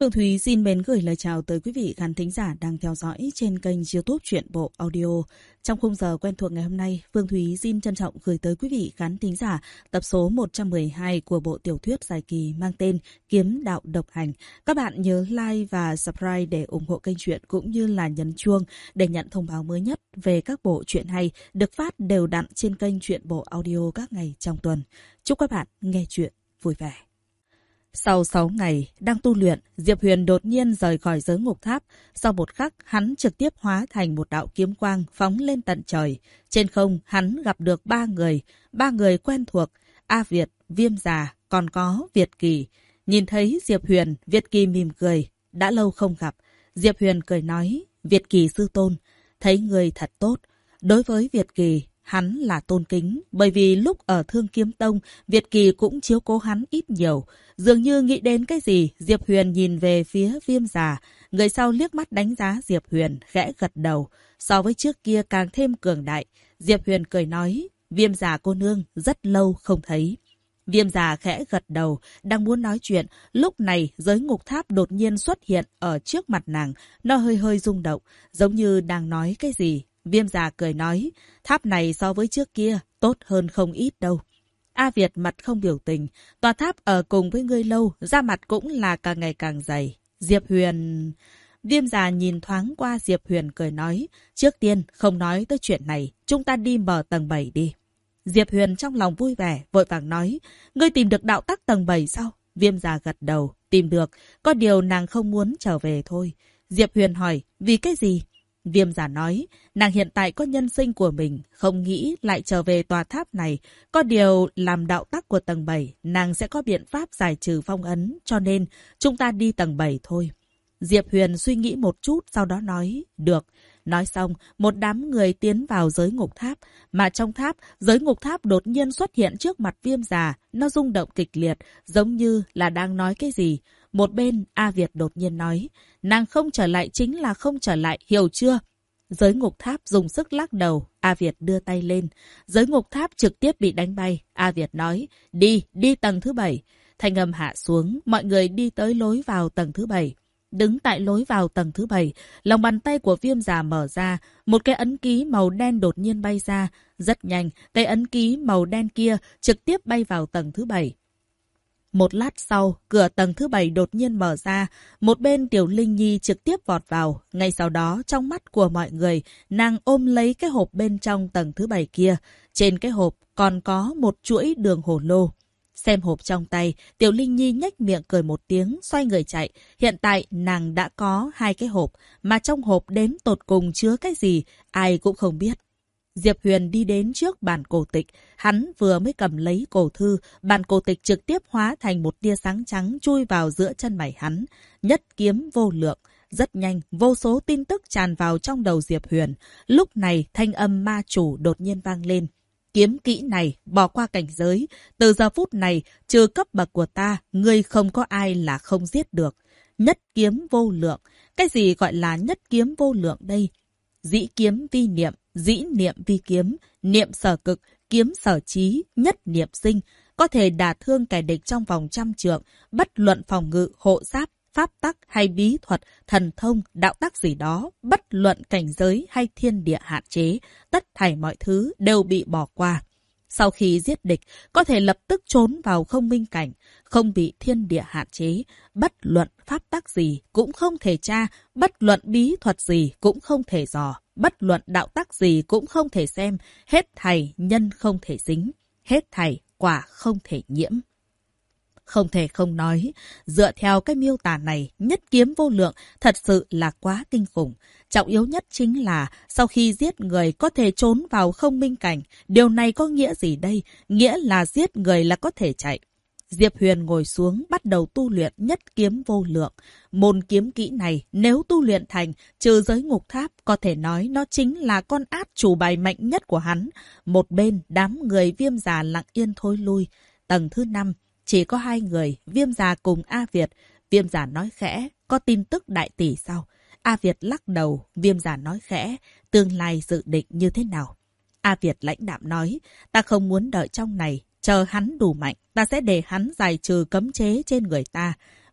Phương Thúy xin mến gửi lời chào tới quý vị khán thính giả đang theo dõi trên kênh YouTube Truyện Bộ Audio. Trong khung giờ quen thuộc ngày hôm nay, Phương Thúy xin trân trọng gửi tới quý vị khán thính giả tập số 112 của bộ tiểu thuyết dài kỳ mang tên Kiếm Đạo Độc Hành. Các bạn nhớ like và subscribe để ủng hộ kênh truyện cũng như là nhấn chuông để nhận thông báo mới nhất về các bộ truyện hay được phát đều đặn trên kênh Truyện Bộ Audio các ngày trong tuần. Chúc các bạn nghe truyện vui vẻ. Sau 6 ngày đang tu luyện, Diệp Huyền đột nhiên rời khỏi giới ngục tháp. Sau một khắc, hắn trực tiếp hóa thành một đạo kiếm quang phóng lên tận trời. Trên không, hắn gặp được 3 người quen thuộc, A Việt, Viêm Già, còn có Việt Kỳ. Nhìn thấy Diệp Huyền, Việt Kỳ mỉm cười. Đã lâu không gặp. Diệp Huyền cười nói, Việt Kỳ sư tôn, thấy người thật tốt. Đối với Việt Kỳ, hắn là tôn kính, bởi vì lúc ở Thương Kiếm Tông, Việt Kỳ cũng chiếu cố hắn ít nhiều. Dường như nghĩ đến cái gì, Diệp Huyền nhìn về phía Viêm Già. Người sau liếc mắt đánh giá Diệp Huyền, khẽ gật đầu. So với trước kia càng thêm cường đại. Diệp Huyền cười nói, Viêm Già cô nương, rất lâu không thấy. Viêm Già khẽ gật đầu, đang muốn nói chuyện. Lúc này, giới ngục tháp đột nhiên xuất hiện ở trước mặt nàng. Nó hơi rung động, giống như đang nói cái gì. Viêm Già cười nói, tháp này so với trước kia, tốt hơn không ít đâu. A Việt mặt không biểu tình, tòa tháp ở cùng với ngươi lâu, da mặt cũng là càng ngày càng dày. Diệp Huyền... Viêm Già nhìn thoáng qua Diệp Huyền cười nói, trước tiên không nói tới chuyện này, chúng ta đi mở tầng 7 đi. Diệp Huyền trong lòng vui vẻ, vội vàng nói, ngươi tìm được đạo tắc tầng 7 sao? Viêm Già gật đầu, tìm được, có điều nàng không muốn trở về thôi. Diệp Huyền hỏi, vì cái gì? Viêm Già nói, nàng hiện tại có nhân sinh của mình, không nghĩ lại trở về tòa tháp này. Có điều làm đạo tắc của tầng 7, nàng sẽ có biện pháp giải trừ phong ấn, cho nên chúng ta đi tầng 7 thôi. Diệp Huyền suy nghĩ một chút, sau đó nói, được. Nói xong, một đám người tiến vào giới ngục tháp, mà trong tháp, giới ngục tháp đột nhiên xuất hiện trước mặt Viêm Già, nó rung động kịch liệt, giống như là đang nói cái gì. Một bên, A Việt đột nhiên nói, nàng không trở lại chính là không trở lại, hiểu chưa? Giới ngục tháp dùng sức lắc đầu, A Việt đưa tay lên. Giới ngục tháp trực tiếp bị đánh bay. A Việt nói, đi tầng thứ 7. Thanh âm hạ xuống, mọi người đi tới lối vào tầng thứ 7. Đứng tại lối vào tầng thứ 7, lòng bàn tay của Viêm Già mở ra, một cái ấn ký màu đen đột nhiên bay ra. Rất nhanh, cái ấn ký màu đen kia trực tiếp bay vào tầng thứ 7. Một lát sau, cửa tầng thứ 7 đột nhiên mở ra, một bên Tiểu Linh Nhi trực tiếp vọt vào. Ngay sau đó, trong mắt của mọi người, nàng ôm lấy cái hộp bên trong tầng thứ 7 kia. Trên cái hộp còn có một chuỗi đường hồ lô. Xem hộp trong tay, Tiểu Linh Nhi nhếch miệng cười một tiếng, xoay người chạy. Hiện tại, nàng đã có 2 cái hộp, mà trong hộp đếm tột cùng chứa cái gì, ai cũng không biết. Diệp Huyền đi đến trước bàn cổ tịch, hắn vừa mới cầm lấy cổ thư, bàn cổ tịch trực tiếp hóa thành một tia sáng trắng chui vào giữa chân mày hắn. Nhất kiếm vô lượng, rất nhanh, vô số tin tức tràn vào trong đầu Diệp Huyền. Lúc này, thanh âm ma chủ đột nhiên vang lên. Kiếm kỹ này, bỏ qua cảnh giới, từ giờ phút này, trừ cấp bậc của ta, ngươi không có ai là không giết được. Nhất kiếm vô lượng, cái gì gọi là nhất kiếm vô lượng đây? Dĩ kiếm vi niệm, dĩ niệm vi kiếm, niệm sở cực, kiếm sở trí, nhất niệm sinh, có thể đả thương kẻ địch trong vòng 100 trượng, bất luận phòng ngự, hộ giáp, pháp tắc hay bí thuật, thần thông, đạo tắc gì đó, bất luận cảnh giới hay thiên địa hạn chế, tất thảy mọi thứ đều bị bỏ qua. Sau khi giết địch, có thể lập tức trốn vào không minh cảnh, không bị thiên địa hạn chế, bất luận pháp tắc gì cũng không thể tra, bất luận bí thuật gì cũng không thể dò, bất luận đạo tắc gì cũng không thể xem, hết thảy nhân không thể dính, hết thảy quả không thể nhiễm. Không thể không nói, dựa theo cái miêu tả này, nhất kiếm vô lượng thật sự là quá kinh khủng. Trọng yếu nhất chính là sau khi giết người có thể trốn vào không minh cảnh. Điều này có nghĩa gì đây? Nghĩa là giết người là có thể chạy. Diệp Huyền ngồi xuống bắt đầu tu luyện nhất kiếm vô lượng. Môn kiếm kỹ này nếu tu luyện thành, trừ giới ngục tháp, có thể nói nó chính là con át chủ bài mạnh nhất của hắn. Một bên đám người Viêm Già lặng yên thối lui. Tầng thứ 5. Chỉ có 2 người, Viêm Già cùng A Việt. Viêm Già nói khẽ, có tin tức đại tỷ sao? A Việt lắc đầu, Viêm Già nói khẽ, tương lai dự định như thế nào? A Việt lãnh đạm nói, ta không muốn đợi trong này, chờ hắn đủ mạnh, ta sẽ để hắn giải trừ cấm chế trên người ta.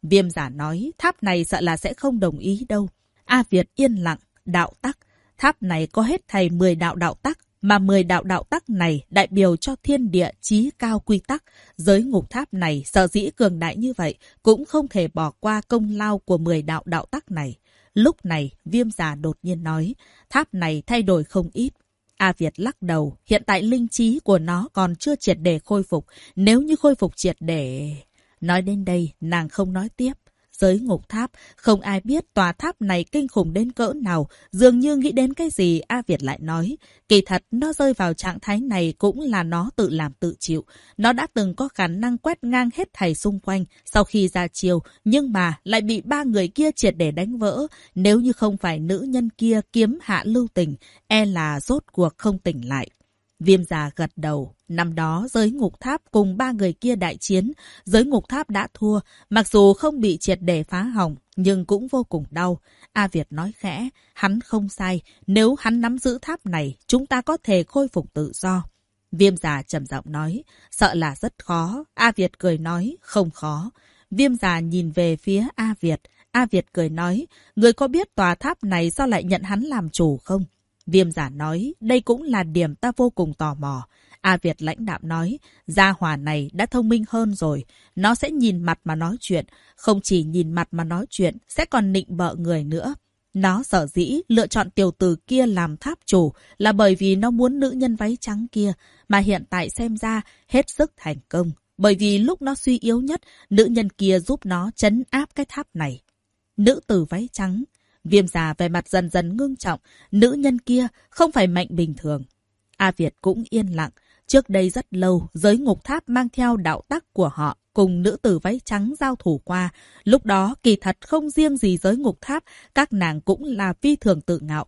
Viêm giả nói, tháp này sợ là sẽ không đồng ý đâu. A Việt yên lặng, đạo tắc. Tháp này có hết thảy 10 đạo đạo tắc, mà 10 đạo đạo tắc này đại biểu cho thiên địa chí cao quy tắc. Giới ngục tháp này sở dĩ cường đại như vậy, cũng không thể bỏ qua công lao của 10 đạo đạo tắc này. Lúc này, Viêm giả đột nhiên nói, tháp này thay đổi không ít. A Việt lắc đầu, hiện tại linh trí của nó còn chưa triệt để khôi phục. Nếu như khôi phục triệt để... Nói đến đây, nàng không nói tiếp. Giới ngục tháp, không ai biết tòa tháp này kinh khủng đến cỡ nào. Dường như nghĩ đến cái gì, A Việt lại nói. Kỳ thật, nó rơi vào trạng thái này cũng là nó tự làm tự chịu. Nó đã từng có khả năng quét ngang hết thảy xung quanh sau khi ra chiêu, nhưng mà lại bị 3 người kia triệt để đánh vỡ. Nếu như không phải nữ nhân kia kiếm hạ lưu tình, e là rốt cuộc không tỉnh lại. Viêm già gật đầu. Năm đó, giới ngục tháp cùng 3 người kia đại chiến. Giới ngục tháp đã thua. Mặc dù không bị triệt để phá hỏng, nhưng cũng vô cùng đau. A Việt nói khẽ, hắn không sai. Nếu hắn nắm giữ tháp này, chúng ta có thể khôi phục tự do. Viêm già trầm giọng nói, sợ là rất khó. A Việt cười nói, không khó. Viêm già nhìn về phía A Việt. A Việt cười nói, người có biết tòa tháp này sao lại nhận hắn làm chủ không? Viêm giả nói, đây cũng là điểm ta vô cùng tò mò. A Việt lãnh đạm nói, gia hỏa này đã thông minh hơn rồi. Nó sẽ nhìn mặt mà nói chuyện. Không chỉ nhìn mặt mà nói chuyện, sẽ còn nịnh bợ người nữa. Nó sở dĩ lựa chọn tiểu tử kia làm tháp chủ là bởi vì nó muốn nữ nhân váy trắng kia. Mà hiện tại xem ra hết sức thành công. Bởi vì lúc nó suy yếu nhất, nữ nhân kia giúp nó trấn áp cái tháp này. Nữ tử váy trắng. Viêm già về mặt dần dần ngưng trọng. Nữ nhân kia không phải mạnh bình thường. A Việt cũng yên lặng. Trước đây rất lâu, giới ngục tháp mang theo đạo tắc của họ cùng nữ tử váy trắng giao thủ qua. Lúc đó kỳ thật không riêng gì giới ngục tháp, các nàng cũng là phi thường tự ngạo.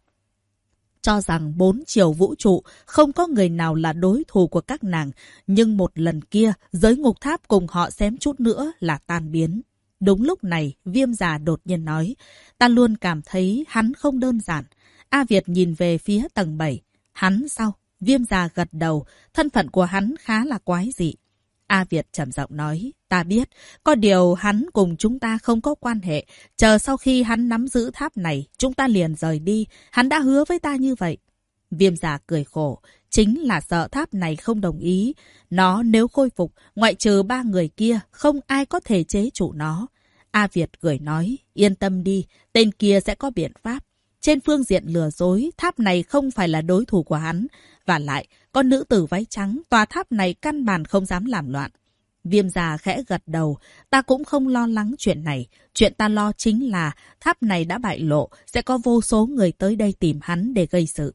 Cho rằng 4 chiều vũ trụ không có người nào là đối thủ của các nàng. Nhưng một lần kia, giới ngục tháp cùng họ xém chút nữa là tan biến. Đúng lúc này, Viêm già đột nhiên nói, ta luôn cảm thấy hắn không đơn giản. A Việt nhìn về phía tầng 7. Hắn sao? Viêm già gật đầu, thân phận của hắn khá là quái dị. A Việt trầm giọng nói, ta biết, có điều hắn cùng chúng ta không có quan hệ. Chờ sau khi hắn nắm giữ tháp này, chúng ta liền rời đi. Hắn đã hứa với ta như vậy. Viêm già cười khổ, chính là sợ tháp này không đồng ý. Nó nếu khôi phục, ngoại trừ 3 người kia, không ai có thể chế trụ nó. A Việt cười nói, yên tâm đi, tên kia sẽ có biện pháp. Trên phương diện lừa dối, tháp này không phải là đối thủ của hắn. Và lại, con nữ tử váy trắng, tòa tháp này căn bản không dám làm loạn. Viêm già khẽ gật đầu, ta cũng không lo lắng chuyện này. Chuyện ta lo chính là tháp này đã bại lộ, sẽ có vô số người tới đây tìm hắn để gây sự.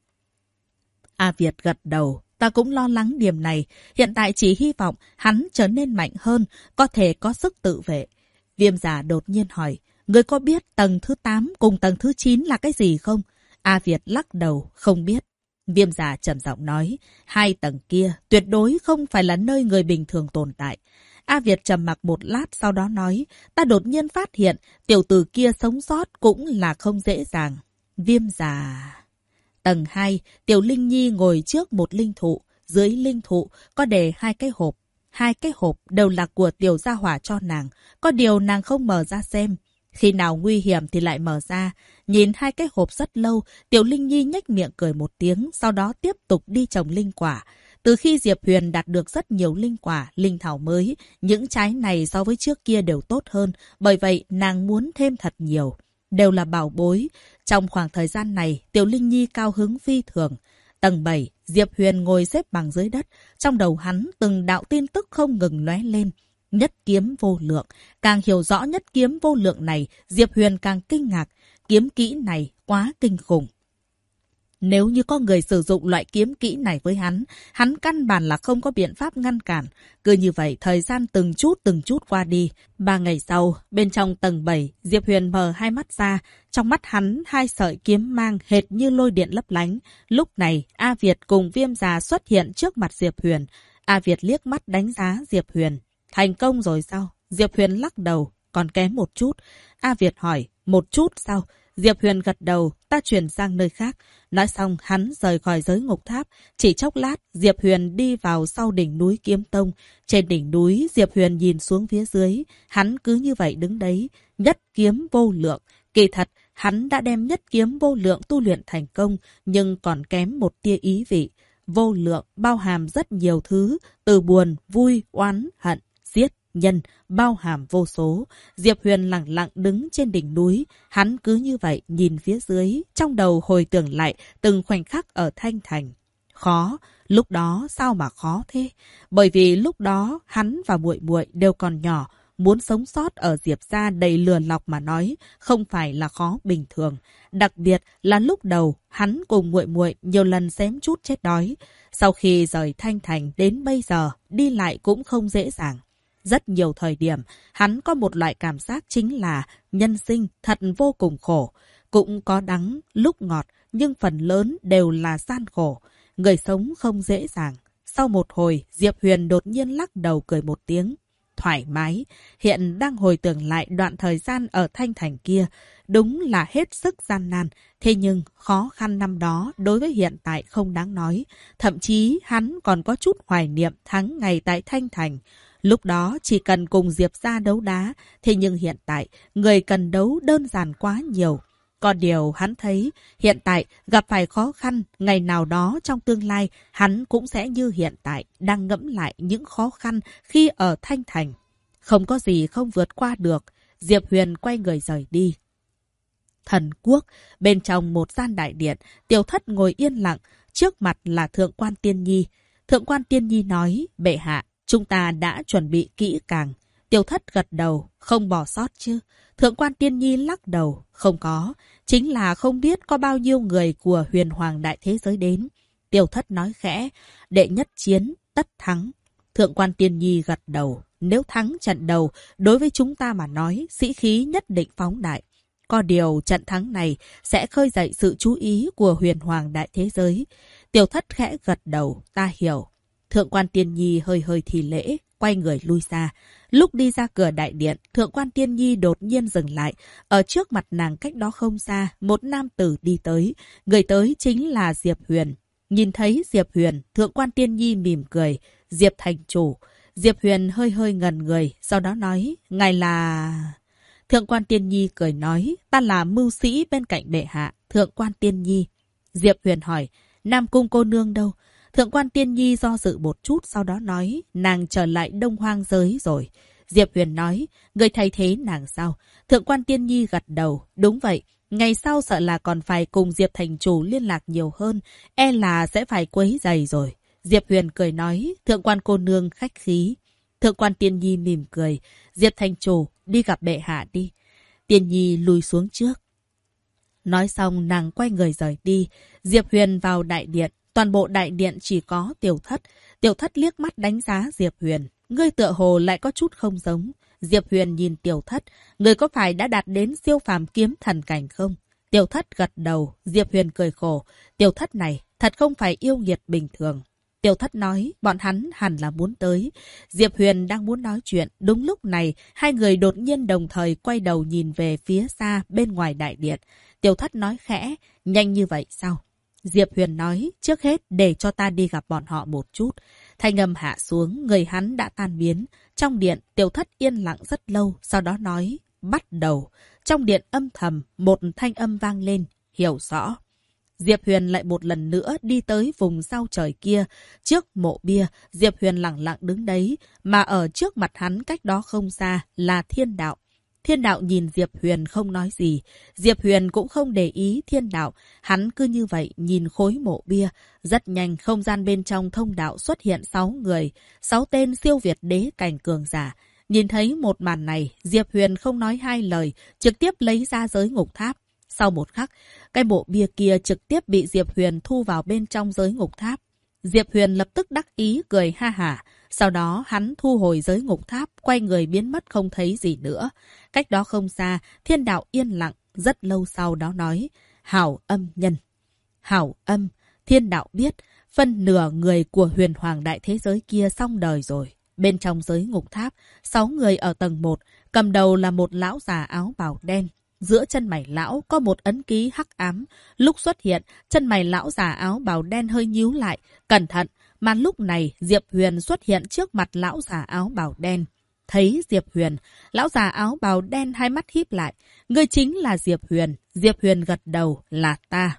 A Việt gật đầu, ta cũng lo lắng điểm này. Hiện tại chỉ hy vọng hắn trở nên mạnh hơn, có thể có sức tự vệ. Viêm già đột nhiên hỏi, người có biết tầng thứ 8 cùng tầng thứ 9 là cái gì không? A Việt lắc đầu, không biết. Viêm già trầm giọng nói, 2 tầng kia tuyệt đối không phải là nơi người bình thường tồn tại. A Việt trầm mặc một lát sau đó nói, ta đột nhiên phát hiện tiểu tử kia sống sót cũng là không dễ dàng. Viêm già... Tầng 2, Tiểu Linh Nhi ngồi trước một linh thụ, dưới linh thụ có để 2 cái hộp. 2 cái hộp đều là của Tiểu Gia Hỏa cho nàng, có điều nàng không mở ra xem. Khi nào nguy hiểm thì lại mở ra. Nhìn 2 cái hộp rất lâu, Tiểu Linh Nhi nhếch miệng cười một tiếng, sau đó tiếp tục đi trồng linh quả. Từ khi Diệp Huyền đạt được rất nhiều linh quả, linh thảo mới, những trái này so với trước kia đều tốt hơn, bởi vậy nàng muốn thêm thật nhiều. Đều là bảo bối. Trong khoảng thời gian này, Tiểu Linh Nhi cao hứng phi thường. Tầng 7, Diệp Huyền ngồi xếp bằng dưới đất. Trong đầu hắn từng đạo tin tức không ngừng lóe lên. Nhất kiếm vô lượng. Càng hiểu rõ nhất kiếm vô lượng này, Diệp Huyền càng kinh ngạc. Kiếm kỹ này quá kinh khủng. Nếu như có người sử dụng loại kiếm kỹ này với hắn căn bản là không có biện pháp ngăn cản. Cứ như vậy, thời gian từng chút qua đi. 3 ngày sau, bên trong tầng 7, Diệp Huyền mở 2 mắt ra. Trong mắt hắn, 2 sợi kiếm mang hệt như lôi điện lấp lánh. Lúc này, A Việt cùng Viêm già xuất hiện trước mặt Diệp Huyền. A Việt liếc mắt đánh giá Diệp Huyền. Thành công rồi sao? Diệp Huyền lắc đầu, còn kém một chút. A Việt hỏi, một chút sao? Diệp Huyền gật đầu, ta chuyển sang nơi khác. Nói xong, hắn rời khỏi giới ngục tháp. Chỉ chốc lát, Diệp Huyền đi vào sau đỉnh núi Kiếm Tông. Trên đỉnh núi, Diệp Huyền nhìn xuống phía dưới. Hắn cứ như vậy đứng đấy, nhất kiếm vô lượng. Kỳ thật, hắn đã đem nhất kiếm vô lượng tu luyện thành công, nhưng còn kém một tia ý vị. Vô lượng bao hàm rất nhiều thứ, từ buồn, vui, oán, hận, giết, nhân, bao hàm vô số. Diệp Huyền lặng lặng đứng trên đỉnh núi, hắn cứ như vậy nhìn phía dưới, trong đầu hồi tưởng lại từng khoảnh khắc ở Thanh Thành. Khó, lúc đó sao mà khó thế? Bởi vì lúc đó hắn và muội muội đều còn nhỏ, muốn sống sót ở Diệp gia đầy lừa lọc mà nói, không phải là khó bình thường. Đặc biệt là lúc đầu, hắn cùng muội muội nhiều lần xém chút chết đói. Sau khi rời Thanh Thành đến bây giờ, đi lại cũng không dễ dàng. Rất nhiều thời điểm, hắn có một loại cảm giác chính là nhân sinh thật vô cùng khổ. Cũng có đắng, lúc ngọt, nhưng phần lớn đều là gian khổ. Người sống không dễ dàng. Sau một hồi, Diệp Huyền đột nhiên lắc đầu cười một tiếng. Thoải mái, hiện đang hồi tưởng lại đoạn thời gian ở Thanh Thành kia, đúng là hết sức gian nan. Thế nhưng, khó khăn năm đó đối với hiện tại không đáng nói. Thậm chí, hắn còn có chút hoài niệm tháng ngày tại Thanh Thành. Lúc đó chỉ cần cùng Diệp gia đấu đá, thế nhưng hiện tại, người cần đấu đơn giản quá nhiều. Còn điều hắn thấy, hiện tại gặp phải khó khăn, ngày nào đó trong tương lai, hắn cũng sẽ như hiện tại, đang ngẫm lại những khó khăn khi ở Thanh Thành. Không có gì không vượt qua được, Diệp Huyền quay người rời đi. Thần quốc, bên trong một gian đại điện, Tiểu Thất ngồi yên lặng, trước mặt là Thượng quan Tiên Nhi. Thượng quan Tiên Nhi nói, bệ hạ, chúng ta đã chuẩn bị kỹ càng. Tiểu Thất gật đầu, không bỏ sót chứ. Thượng quan Tiên Nhi lắc đầu, không có. Chính là không biết có bao nhiêu người của huyền hoàng đại thế giới đến. Tiểu Thất nói khẽ, đệ nhất chiến, tất thắng. Thượng quan Tiên Nhi gật đầu, nếu thắng trận đầu, đối với chúng ta mà nói, sĩ khí nhất định phóng đại. Có điều trận thắng này sẽ khơi dậy sự chú ý của huyền hoàng đại thế giới. Tiểu Thất khẽ gật đầu, ta hiểu. Thượng quan Tiên Nhi hơi hơi thì lễ, quay người lui xa. Lúc đi ra cửa đại điện, Thượng quan Tiên Nhi đột nhiên dừng lại. Ở trước mặt nàng cách đó không xa, một nam tử đi tới. Người tới chính là Diệp Huyền. Nhìn thấy Diệp Huyền, Thượng quan Tiên Nhi mỉm cười. Diệp thành chủ. Diệp Huyền hơi hơi ngẩn người, sau đó nói, ngài là... Thượng quan Tiên Nhi cười nói, ta là mưu sĩ bên cạnh bệ hạ, Thượng quan Tiên Nhi. Diệp Huyền hỏi, Nam Cung cô nương đâu? Thượng quan Tiên Nhi do dự một chút, sau đó nói, nàng trở lại Đông Hoang giới rồi. Diệp Huyền nói, người thay thế nàng sao? Thượng quan Tiên Nhi gật đầu, đúng vậy. Ngày sau sợ là còn phải cùng Diệp thành chủ liên lạc nhiều hơn, e là sẽ phải quấy rầy rồi. Diệp Huyền cười nói, thượng quan cô nương khách khí. Thượng quan Tiên Nhi mỉm cười, Diệp thành chủ, đi gặp bệ hạ đi. Tiên Nhi lùi xuống trước. Nói xong nàng quay người rời đi. Diệp Huyền vào đại điện. Toàn bộ đại điện chỉ có Tiểu Thất. Tiểu Thất liếc mắt đánh giá Diệp Huyền. Ngươi tựa hồ lại có chút không giống. Diệp Huyền nhìn Tiểu Thất. Ngươi có phải đã đạt đến siêu phàm kiếm thần cảnh không? Tiểu Thất gật đầu. Diệp Huyền cười khổ. Tiểu Thất này thật không phải yêu nghiệt bình thường. Tiểu Thất nói, bọn hắn hẳn là muốn tới. Diệp Huyền đang muốn nói chuyện. Đúng lúc này, hai người đột nhiên đồng thời quay đầu nhìn về phía xa bên ngoài đại điện. Tiểu Thất nói khẽ, nhanh như vậy sao? Diệp Huyền nói, trước hết để cho ta đi gặp bọn họ một chút. Thanh âm hạ xuống, người hắn đã tan biến. Trong điện, Tiểu Thất yên lặng rất lâu, sau đó nói, bắt đầu. Trong điện âm thầm, một thanh âm vang lên, hiểu rõ. Diệp Huyền lại một lần nữa đi tới vùng sao trời kia. Trước mộ bia, Diệp Huyền lặng lặng đứng đấy, mà ở trước mặt hắn cách đó không xa là Thiên Đạo. Thiên Đạo nhìn Diệp Huyền không nói gì. Diệp Huyền cũng không để ý Thiên Đạo. Hắn cứ như vậy nhìn khối mộ bia. Rất nhanh không gian bên trong thông đạo xuất hiện 6 người. 6 tên siêu việt đế cảnh cường giả. Nhìn thấy một màn này, Diệp Huyền không nói hai lời, trực tiếp lấy ra giới ngục tháp. Sau một khắc, cái mộ bia kia trực tiếp bị Diệp Huyền thu vào bên trong giới ngục tháp. Diệp Huyền lập tức đắc ý cười ha hả. Sau đó hắn thu hồi giới ngục tháp, quay người biến mất không thấy gì nữa. Cách đó không xa, Thiên Đạo yên lặng, rất lâu sau đó nói, Hảo Âm nhân. Hảo Âm, Thiên Đạo biết, phân nửa người của huyền hoàng đại thế giới kia xong đời rồi. Bên trong giới ngục tháp, 6 người ở tầng 1, cầm đầu là một lão già áo bào đen. giữa chân mày lão có một ấn ký hắc ám. Lúc xuất hiện, chân mày lão già áo bào đen hơi nhíu lại, cẩn thận. Mà lúc này, Diệp Huyền xuất hiện trước mặt lão già áo bào đen. Thấy Diệp Huyền, lão già áo bào đen hai mắt híp lại. Ngươi chính là Diệp Huyền. Diệp Huyền gật đầu, là ta.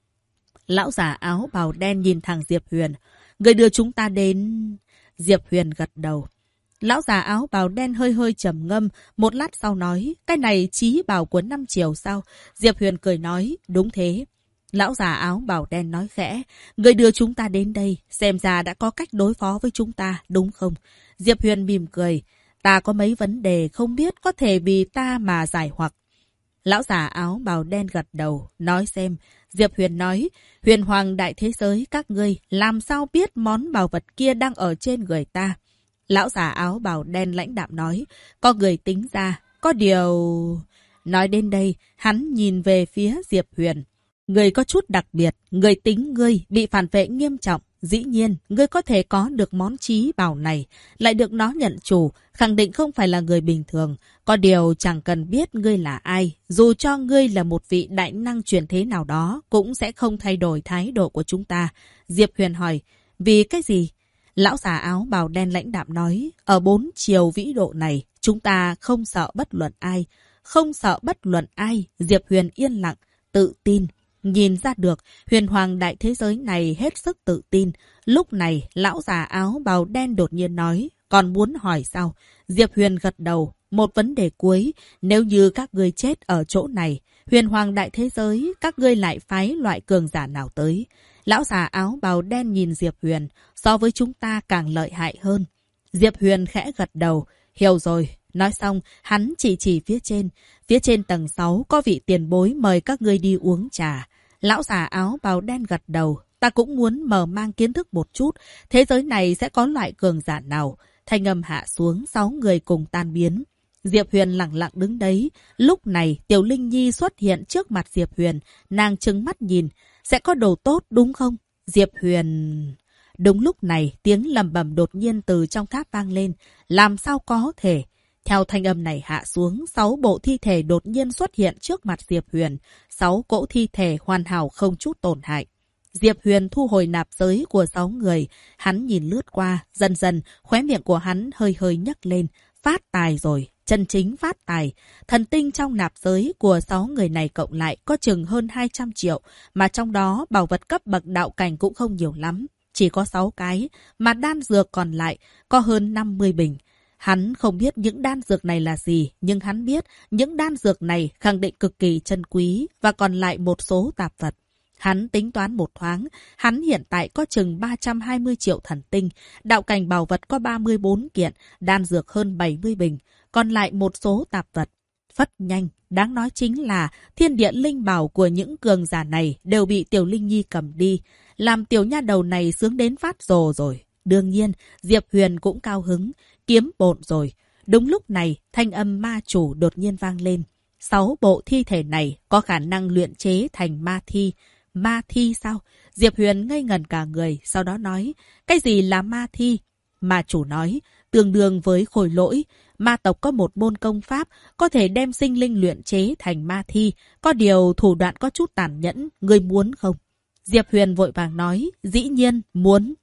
Lão già áo bào đen nhìn thẳng Diệp Huyền. Ngươi đưa chúng ta đến... Diệp Huyền gật đầu. Lão già áo bào đen hơi hơi trầm ngâm, một lát sau nói, cái này chí bảo của 5 triều sao? Diệp Huyền cười nói, đúng thế. Lão già áo bào đen nói khẽ, người đưa chúng ta đến đây, xem ra đã có cách đối phó với chúng ta, đúng không? Diệp Huyền mỉm cười, ta có mấy vấn đề không biết có thể vì ta mà giải hoặc. Lão già áo bào đen gật đầu, nói xem. Diệp Huyền nói, huyền hoàng đại thế giới các ngươi làm sao biết món bảo vật kia đang ở trên người ta? Lão già áo bào đen lãnh đạm nói, có người tính ra, có điều... Nói đến đây, hắn nhìn về phía Diệp Huyền. Người có chút đặc biệt, người tính ngươi bị phản vệ nghiêm trọng. Dĩ nhiên, ngươi có thể có được món chí bảo này, lại được nó nhận chủ, khẳng định không phải là người bình thường. Có điều chẳng cần biết ngươi là ai, dù cho ngươi là một vị đại năng truyền thế nào đó, cũng sẽ không thay đổi thái độ của chúng ta. Diệp Huyền hỏi, vì cái gì? Lão già áo bào đen lãnh đạm nói, ở 4 chiều vĩ độ này, chúng ta không sợ bất luận ai. Không sợ bất luận ai, Diệp Huyền yên lặng, tự tin. Nhìn ra được, huyền hoàng đại thế giới này hết sức tự tin. Lúc này, lão già áo bào đen đột nhiên nói, còn muốn hỏi sao? Diệp Huyền gật đầu, một vấn đề cuối, nếu như các ngươi chết ở chỗ này, huyền hoàng đại thế giới, các ngươi lại phái loại cường giả nào tới? Lão già áo bào đen nhìn Diệp Huyền, so với chúng ta càng lợi hại hơn. Diệp Huyền khẽ gật đầu, hiểu rồi. Nói xong, hắn chỉ phía trên. Phía trên tầng 6 có vị tiền bối mời các ngươi đi uống trà. Lão già áo bào đen gật đầu. Ta cũng muốn mở mang kiến thức một chút. Thế giới này sẽ có loại cường giả nào? Thanh âm hạ xuống, 6 người cùng tan biến. Diệp Huyền lặng lặng đứng đấy. Lúc này, Tiểu Linh Nhi xuất hiện trước mặt Diệp Huyền. Nàng trừng mắt nhìn. Sẽ có đồ tốt đúng không? Diệp Huyền... Đúng lúc này, tiếng lầm bầm đột nhiên từ trong tháp vang lên. Làm sao có thể? Theo thanh âm này hạ xuống, 6 bộ thi thể đột nhiên xuất hiện trước mặt Diệp Huyền. 6 cỗ thi thể hoàn hảo không chút tổn hại. Diệp Huyền thu hồi nạp giới của 6 người. Hắn nhìn lướt qua, dần dần, khóe miệng của hắn hơi hơi nhấc lên. Phát tài rồi, chân chính phát tài. Thần tinh trong nạp giới của 6 người này cộng lại có chừng hơn 200 triệu. Mà trong đó, bảo vật cấp bậc đạo cảnh cũng không nhiều lắm. Chỉ có 6 cái, mà đan dược còn lại có hơn 50 bình. Hắn không biết những đan dược này là gì, nhưng hắn biết những đan dược này khẳng định cực kỳ chân quý và còn lại một số tạp vật. Hắn tính toán một thoáng, hắn hiện tại có chừng 320 triệu thần tinh, đạo cảnh bảo vật có 34 kiện, đan dược hơn 70 bình, còn lại một số tạp vật. Phất nhanh, đáng nói chính là thiên địa linh bảo của những cường giả này đều bị Tiểu Linh Nhi cầm đi, làm tiểu nha đầu này sướng đến phát rồ rồi. Đương nhiên, Diệp Huyền cũng cao hứng, kiếm bộn rồi. Đúng lúc này, thanh âm ma chủ đột nhiên vang lên. 6 bộ thi thể này có khả năng luyện chế thành ma thi. Ma thi sao? Diệp Huyền ngây ngẩn cả người, sau đó nói, cái gì là ma thi? Ma chủ nói, tương đương với khôi lỗi. Ma tộc có một môn công pháp, có thể đem sinh linh luyện chế thành ma thi. Có điều thủ đoạn có chút tàn nhẫn, ngươi muốn không? Diệp Huyền vội vàng nói, dĩ nhiên, muốn.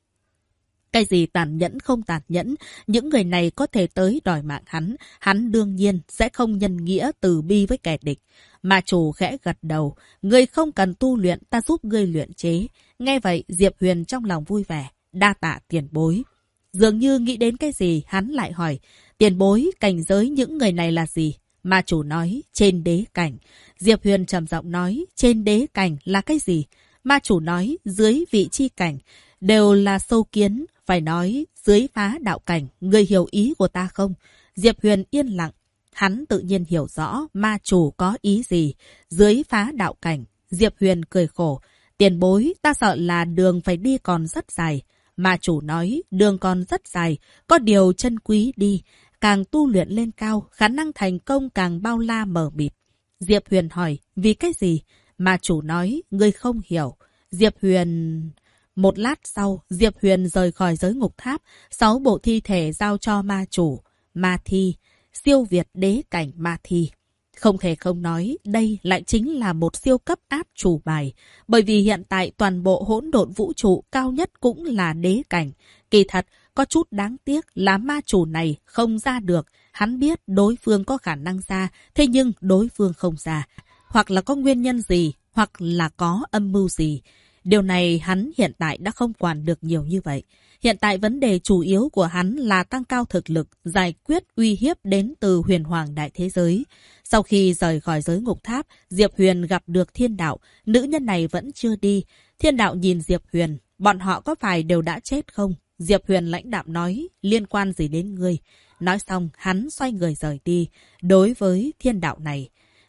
Cái gì tàn nhẫn không tàn nhẫn, những người này có thể tới đòi mạng hắn đương nhiên sẽ không nhân nghĩa từ bi với kẻ địch. Mà chủ khẽ gật đầu, ngươi không cần tu luyện, ta giúp ngươi luyện chế. Nghe vậy, Diệp Huyền trong lòng vui vẻ, đa tạ tiền bối. Dường như nghĩ đến cái gì, hắn lại hỏi, tiền bối, cảnh giới những người này là gì? Mà chủ nói, trên đế cảnh. Diệp Huyền trầm giọng nói, trên đế cảnh là cái gì? Ma chủ nói, dưới vị chi cảnh, đều là sâu kiến, phải nói, dưới phá đạo cảnh, ngươi hiểu ý của ta không? Diệp Huyền yên lặng, hắn tự nhiên hiểu rõ ma chủ có ý gì. Dưới phá đạo cảnh, Diệp Huyền cười khổ, tiền bối, ta sợ là đường phải đi còn rất dài. Ma chủ nói, đường còn rất dài, có điều chân quý đi, càng tu luyện lên cao, khả năng thành công càng bao la mờ mịt. Diệp Huyền hỏi, vì cái gì? Ma chủ nói, ngươi không hiểu. Diệp Huyền... Một lát sau, Diệp Huyền rời khỏi giới ngục tháp, 6 bộ thi thể giao cho ma chủ. Ma thi, siêu việt đế cảnh ma thi. Không thể không nói, đây lại chính là một siêu cấp áp chủ bài. Bởi vì hiện tại toàn bộ hỗn độn vũ trụ cao nhất cũng là đế cảnh. Kỳ thật, có chút đáng tiếc là ma chủ này không ra được. Hắn biết đối phương có khả năng ra, thế nhưng đối phương không ra. Hoặc là có nguyên nhân gì, hoặc là có âm mưu gì. Điều này hắn hiện tại đã không quản được nhiều như vậy. Hiện tại vấn đề chủ yếu của hắn là tăng cao thực lực, giải quyết uy hiếp đến từ huyền hoàng đại thế giới. Sau khi rời khỏi giới ngục tháp, Diệp Huyền gặp được Thiên Đạo. Nữ nhân này vẫn chưa đi. Thiên Đạo nhìn Diệp Huyền, bọn họ có phải đều đã chết không? Diệp Huyền lãnh đạm nói, liên quan gì đến ngươi? Nói xong, hắn xoay người rời đi. Đối với Thiên Đạo này,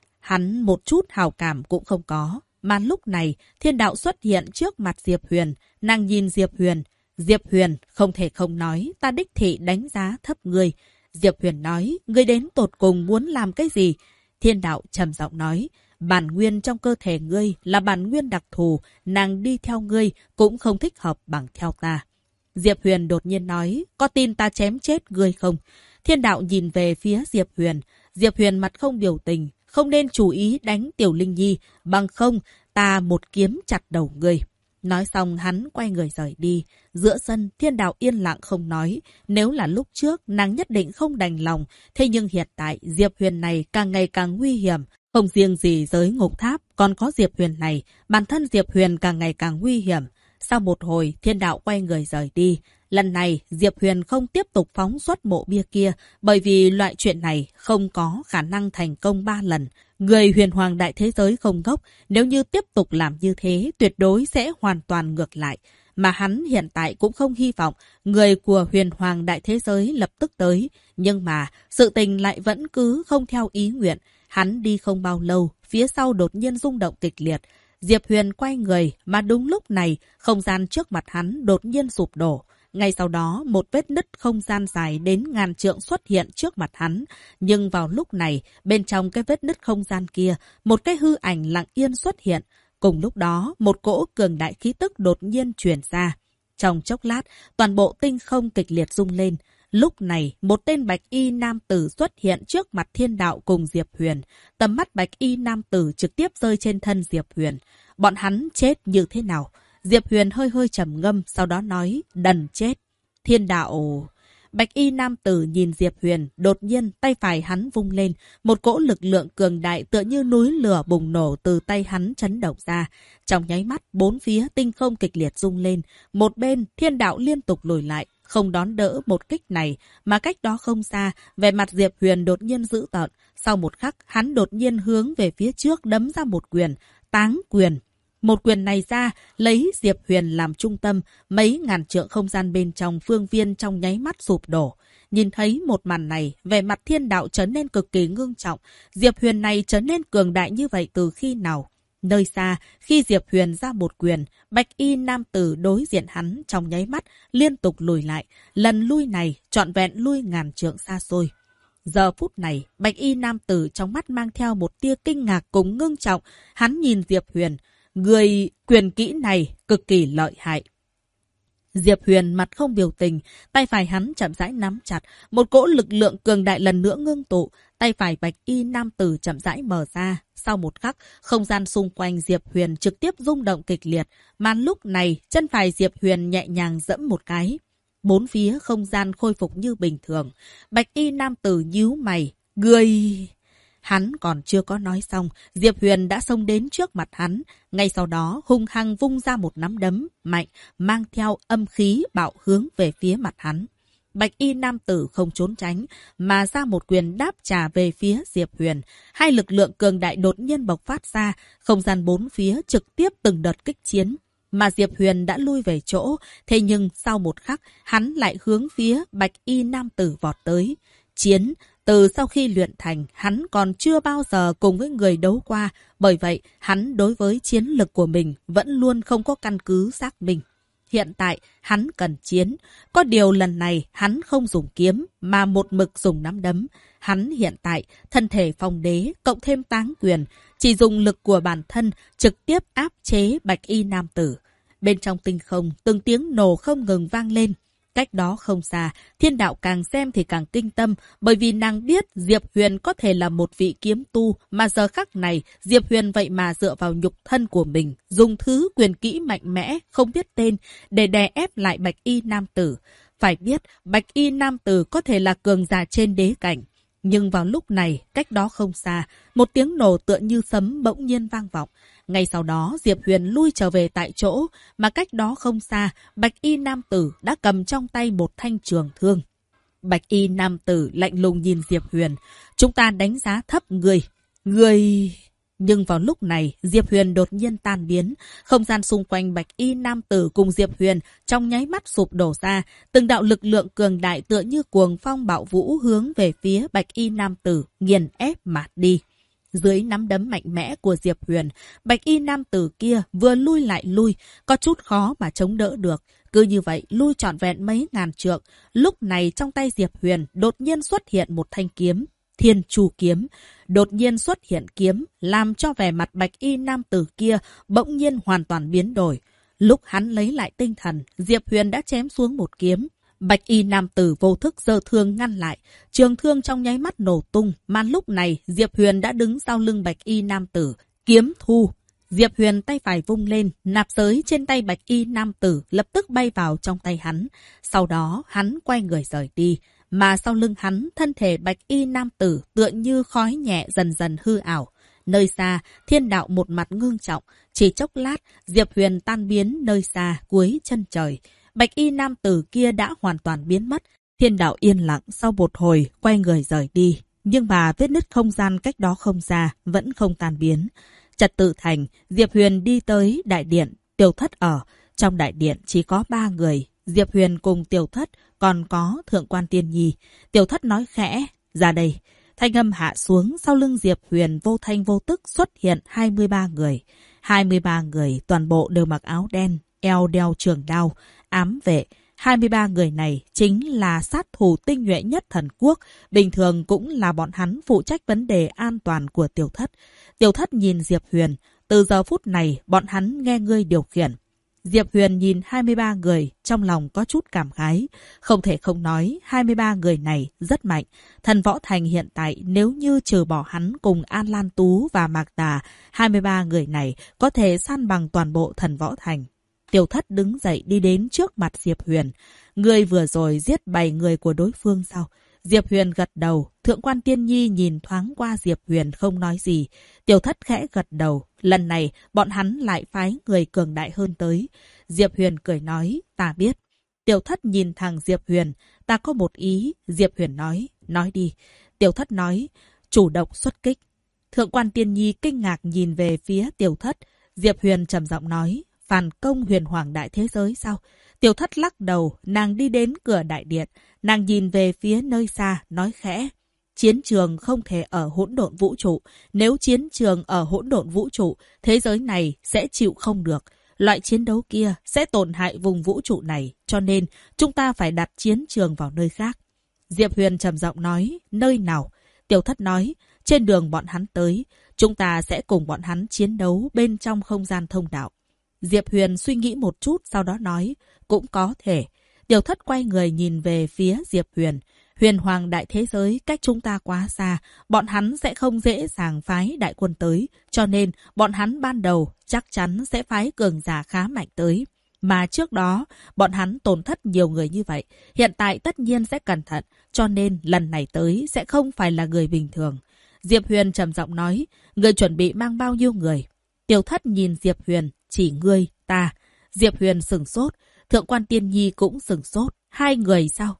hắn một chút hào cảm cũng không có. Mà lúc này, Thiên Đạo xuất hiện trước mặt Diệp Huyền. Nàng nhìn Diệp Huyền. Diệp Huyền, không thể không nói, ta đích thị đánh giá thấp ngươi. Diệp Huyền nói, ngươi đến tột cùng muốn làm cái gì? Thiên Đạo trầm giọng nói, bản nguyên trong cơ thể ngươi là bản nguyên đặc thù, nàng đi theo ngươi cũng không thích hợp bằng theo ta. Diệp Huyền đột nhiên nói, có tin ta chém chết ngươi không? Thiên Đạo nhìn về phía Diệp Huyền. Diệp Huyền mặt không biểu tình, không nên chú ý đánh Tiểu Linh Nhi, bằng không ta một kiếm chặt đầu ngươi. Nói xong hắn quay người rời đi. Giữa sân, Thiên Đạo yên lặng không nói. Nếu là lúc trước, nàng nhất định không đành lòng. Thế nhưng hiện tại, Diệp Huyền này càng ngày càng nguy hiểm. Không riêng gì giới ngục tháp, còn có Diệp Huyền này. Bản thân Diệp Huyền càng ngày càng nguy hiểm. Sau một hồi, Thiên Đạo quay người rời đi. Lần này, Diệp Huyền không tiếp tục phóng xuất mộ bia kia, bởi vì loại chuyện này không có khả năng thành công 3 lần. Người huyền hoàng đại thế giới không ngốc, nếu như tiếp tục làm như thế, tuyệt đối sẽ hoàn toàn ngược lại. Mà hắn hiện tại cũng không hy vọng người của huyền hoàng đại thế giới lập tức tới. Nhưng mà, sự tình lại vẫn cứ không theo ý nguyện. Hắn đi không bao lâu, phía sau đột nhiên rung động kịch liệt. Diệp Huyền quay người, mà đúng lúc này, không gian trước mặt hắn đột nhiên sụp đổ. Ngay sau đó, một vết nứt không gian dài đến ngàn trượng xuất hiện trước mặt hắn. Nhưng vào lúc này, bên trong cái vết nứt không gian kia, một cái hư ảnh lặng yên xuất hiện. Cùng lúc đó, một cỗ cường đại khí tức đột nhiên truyền ra. Trong chốc lát, toàn bộ tinh không kịch liệt rung lên. Lúc này, một tên bạch y nam tử xuất hiện trước mặt Thiên Đạo cùng Diệp Huyền. Tầm mắt bạch y nam tử trực tiếp rơi trên thân Diệp Huyền. Bọn hắn chết như thế nào? Diệp Huyền hơi hơi trầm ngâm, sau đó nói, đần chết. Thiên Đạo... Bạch y nam tử nhìn Diệp Huyền, đột nhiên tay phải hắn vung lên. Một cỗ lực lượng cường đại tựa như núi lửa bùng nổ từ tay hắn chấn động ra. Trong nháy mắt, bốn phía tinh không kịch liệt rung lên. Một bên, Thiên Đạo liên tục lùi lại, không đón đỡ một kích này. Mà cách đó không xa, vẻ mặt Diệp Huyền đột nhiên dữ tợn. Sau một khắc, hắn đột nhiên hướng về phía trước đấm ra một quyền. Táng quyền. Một quyền này ra, lấy Diệp Huyền làm trung tâm, mấy ngàn trượng không gian bên trong phương viên trong nháy mắt sụp đổ. Nhìn thấy một màn này, vẻ mặt Thiên Đạo trở nên cực kỳ ngưng trọng. Diệp Huyền này trở nên cường đại như vậy từ khi nào? Nơi xa, khi Diệp Huyền ra một quyền, bạch y nam tử đối diện hắn trong nháy mắt, liên tục lùi lại. Lần lui này, trọn vẹn lui ngàn trượng xa xôi. Giờ phút này, bạch y nam tử trong mắt mang theo một tia kinh ngạc cùng ngưng trọng. Hắn nhìn Diệp Huyền. Người quyền kỹ này cực kỳ lợi hại. Diệp Huyền mặt không biểu tình, tay phải hắn chậm rãi nắm chặt, một cỗ lực lượng cường đại lần nữa ngưng tụ, tay phải bạch y nam tử chậm rãi mở ra. Sau một khắc, không gian xung quanh Diệp Huyền trực tiếp rung động kịch liệt, mà lúc này chân phải Diệp Huyền nhẹ nhàng giẫm một cái. Bốn phía không gian khôi phục như bình thường. Bạch y nam tử nhíu mày, người... Hắn còn chưa có nói xong, Diệp Huyền đã xông đến trước mặt hắn. Ngay sau đó, hung hăng vung ra một nắm đấm, mạnh, mang theo âm khí bạo hướng về phía mặt hắn. Bạch y nam tử không trốn tránh, mà ra một quyền đáp trả về phía Diệp Huyền. Hai lực lượng cường đại đột nhiên bộc phát ra, không gian bốn phía trực tiếp từng đợt kích chiến. Mà Diệp Huyền đã lui về chỗ, thế nhưng sau một khắc, hắn lại hướng phía bạch y nam tử vọt tới. Chiến... Từ sau khi luyện thành, hắn còn chưa bao giờ cùng với người đấu qua. Bởi vậy, hắn đối với chiến lực của mình vẫn luôn không có căn cứ xác minh. Hiện tại, hắn cần chiến. Có điều lần này, hắn không dùng kiếm, mà một mực dùng nắm đấm. Hắn hiện tại, thân thể phong đế, cộng thêm táng quyền. Chỉ dùng lực của bản thân, trực tiếp áp chế bạch y nam tử. Bên trong tinh không, từng tiếng nổ không ngừng vang lên. Cách đó không xa, Thiên Đạo càng xem thì càng kinh tâm, bởi vì nàng biết Diệp Huyền có thể là một vị kiếm tu, mà giờ khắc này, Diệp Huyền vậy mà dựa vào nhục thân của mình, dùng thứ quyền kỹ mạnh mẽ, không biết tên, để đè ép lại Bạch Y nam tử. Phải biết, Bạch Y nam tử có thể là cường giả trên đế cảnh. Nhưng vào lúc này, cách đó không xa, một tiếng nổ tựa như sấm bỗng nhiên vang vọng. Ngay sau đó, Diệp Huyền lui trở về tại chỗ, mà cách đó không xa, Bạch Y nam tử đã cầm trong tay một thanh trường thương. Bạch Y nam tử lạnh lùng nhìn Diệp Huyền. Chúng ta đánh giá thấp người. Nhưng vào lúc này, Diệp Huyền đột nhiên tan biến. Không gian xung quanh Bạch Y nam tử cùng Diệp Huyền trong nháy mắt sụp đổ ra. Từng đạo lực lượng cường đại tựa như cuồng phong bạo vũ hướng về phía Bạch Y nam tử, nghiền ép mà đi. Dưới nắm đấm mạnh mẽ của Diệp Huyền, Bạch Y nam tử kia vừa lui lại lui, có chút khó mà chống đỡ được. Cứ như vậy, lui trọn vẹn mấy ngàn trượng. Lúc này trong tay Diệp Huyền đột nhiên xuất hiện một thanh kiếm. Thiên Chu kiếm. Đột nhiên xuất hiện kiếm, làm cho vẻ mặt Bạch Y nam tử kia bỗng nhiên hoàn toàn biến đổi. Lúc hắn lấy lại tinh thần, Diệp Huyền đã chém xuống một kiếm. Bạch Y nam tử vô thức giơ thương ngăn lại. Trường thương trong nháy mắt nổ tung, mà lúc này Diệp Huyền đã đứng sau lưng Bạch Y nam tử. Kiếm thu. Diệp Huyền tay phải vung lên, nạp giới trên tay Bạch Y nam tử lập tức bay vào trong tay hắn. Sau đó hắn quay người rời đi. Mà sau lưng hắn, thân thể Bạch Y nam tử tựa như khói nhẹ dần dần hư ảo. Nơi xa, Thiên Đạo một mặt ngưng trọng. Chỉ chốc lát, Diệp Huyền tan biến nơi xa cuối chân trời. Bạch Y nam tử kia đã hoàn toàn biến mất. Thiên Đạo yên lặng sau một hồi, quay người rời đi. Nhưng mà vết nứt không gian cách đó không xa, vẫn không tan biến. Trật tự thành, Diệp Huyền đi tới đại điện, Tiểu Thất ở. Trong đại điện chỉ có 3 người. Diệp Huyền cùng Tiểu Thất, còn có Thượng Quan Tiên Nhi. Tiểu Thất nói khẽ, ra đây. Thanh âm hạ xuống, sau lưng Diệp Huyền vô thanh vô tức xuất hiện 23 người. 23 người toàn bộ đều mặc áo đen, eo đeo trường đao, ám vệ. 23 người này chính là sát thủ tinh nhuệ nhất thần quốc. Bình thường cũng là bọn hắn phụ trách vấn đề an toàn của Tiểu Thất. Tiểu Thất nhìn Diệp Huyền, từ giờ phút này bọn hắn nghe ngươi điều khiển. Diệp Huyền nhìn 23 người, trong lòng có chút cảm khái. Không thể không nói, 23 người này rất mạnh. Thần Võ Thành hiện tại nếu như trừ bỏ hắn cùng An Lan Tú và Mạc Tà, 23 người này có thể san bằng toàn bộ Thần Võ Thành. Tiểu Thất đứng dậy đi đến trước mặt Diệp Huyền. Ngươi vừa rồi giết 7 người của đối phương sao? Diệp Huyền gật đầu. Thượng Quan Tiên Nhi nhìn thoáng qua Diệp Huyền không nói gì. Tiểu Thất khẽ gật đầu. Lần này bọn hắn lại phái người cường đại hơn tới. Diệp Huyền cười nói, ta biết. Tiểu Thất nhìn thẳng Diệp Huyền. Ta có một ý. Diệp Huyền nói đi. Tiểu Thất nói, chủ động xuất kích. Thượng Quan Tiên Nhi kinh ngạc nhìn về phía Tiểu Thất. Diệp Huyền trầm giọng nói, phản công huyền hoàng đại thế giới sao? Tiểu Thất lắc đầu, nàng đi đến cửa đại điện. Nàng nhìn về phía nơi xa, nói khẽ. Chiến trường không thể ở hỗn độn vũ trụ. Nếu chiến trường ở hỗn độn vũ trụ, thế giới này sẽ chịu không được. Loại chiến đấu kia sẽ tổn hại vùng vũ trụ này. Cho nên, chúng ta phải đặt chiến trường vào nơi khác. Diệp Huyền trầm giọng nói, nơi nào? Tiểu Thất nói, trên đường bọn hắn tới, chúng ta sẽ cùng bọn hắn chiến đấu bên trong không gian thông đạo. Diệp Huyền suy nghĩ một chút, sau đó nói, cũng có thể. Tiểu Thất quay người nhìn về phía Diệp Huyền. Huyền hoàng đại thế giới cách chúng ta quá xa, bọn hắn sẽ không dễ dàng phái đại quân tới, cho nên bọn hắn ban đầu chắc chắn sẽ phái cường giả khá mạnh tới. Mà trước đó, bọn hắn tổn thất nhiều người như vậy, hiện tại tất nhiên sẽ cẩn thận, cho nên lần này tới sẽ không phải là người bình thường. Diệp Huyền trầm giọng nói, người chuẩn bị mang bao nhiêu người? Tiểu Thất nhìn Diệp Huyền, chỉ ngươi, ta. Diệp Huyền sửng sốt, Thượng Quan Tiên Nhi cũng sửng sốt, 2 người sao?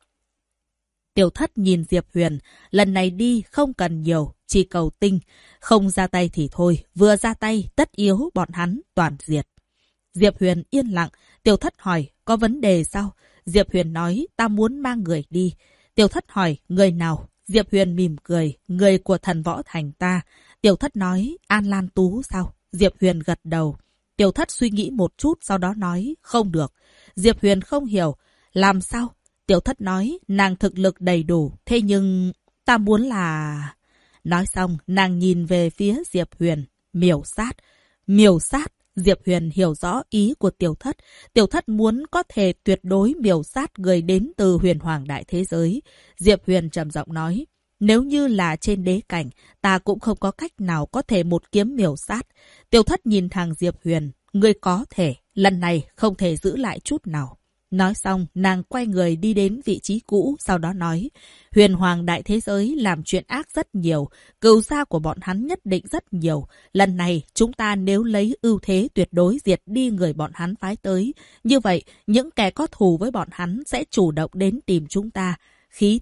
Tiểu Thất nhìn Diệp Huyền, lần này đi không cần nhiều, chỉ cầu tinh. Không ra tay thì thôi, vừa ra tay tất yếu bọn hắn toàn diệt. Diệp Huyền yên lặng, Tiểu Thất hỏi, có vấn đề sao? Diệp Huyền nói, ta muốn mang người đi. Tiểu Thất hỏi, người nào? Diệp Huyền mỉm cười, người của Thần Võ Thành ta. Tiểu Thất nói, An Lan Tú sao? Diệp Huyền gật đầu. Tiểu Thất suy nghĩ một chút, sau đó nói, không được. Diệp Huyền không hiểu, làm sao? Tiểu Thất nói, nàng thực lực đầy đủ, thế nhưng ta muốn là... Nói xong, nàng nhìn về phía Diệp Huyền, miểu sát. Miểu sát? Diệp Huyền hiểu rõ ý của Tiểu Thất. Tiểu Thất muốn có thể tuyệt đối miểu sát người đến từ huyền hoàng đại thế giới. Diệp Huyền trầm giọng nói, nếu như là trên đế cảnh, ta cũng không có cách nào có thể một kiếm miểu sát. Tiểu Thất nhìn thẳng Diệp Huyền, ngươi có thể, lần này không thể giữ lại chút nào. Nói xong, nàng quay người đi đến vị trí cũ, sau đó nói, huyền hoàng đại thế giới làm chuyện ác rất nhiều, cừu gia của bọn hắn nhất định rất nhiều. Lần này, chúng ta nếu lấy ưu thế tuyệt đối diệt đi người bọn hắn phái tới, như vậy, những kẻ có thù với bọn hắn sẽ chủ động đến tìm chúng ta. Khí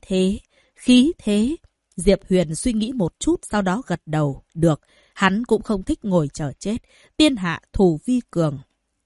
thế. Diệp Huyền suy nghĩ một chút, sau đó gật đầu, được, hắn cũng không thích ngồi chờ chết, tiên hạ thủ vi cường.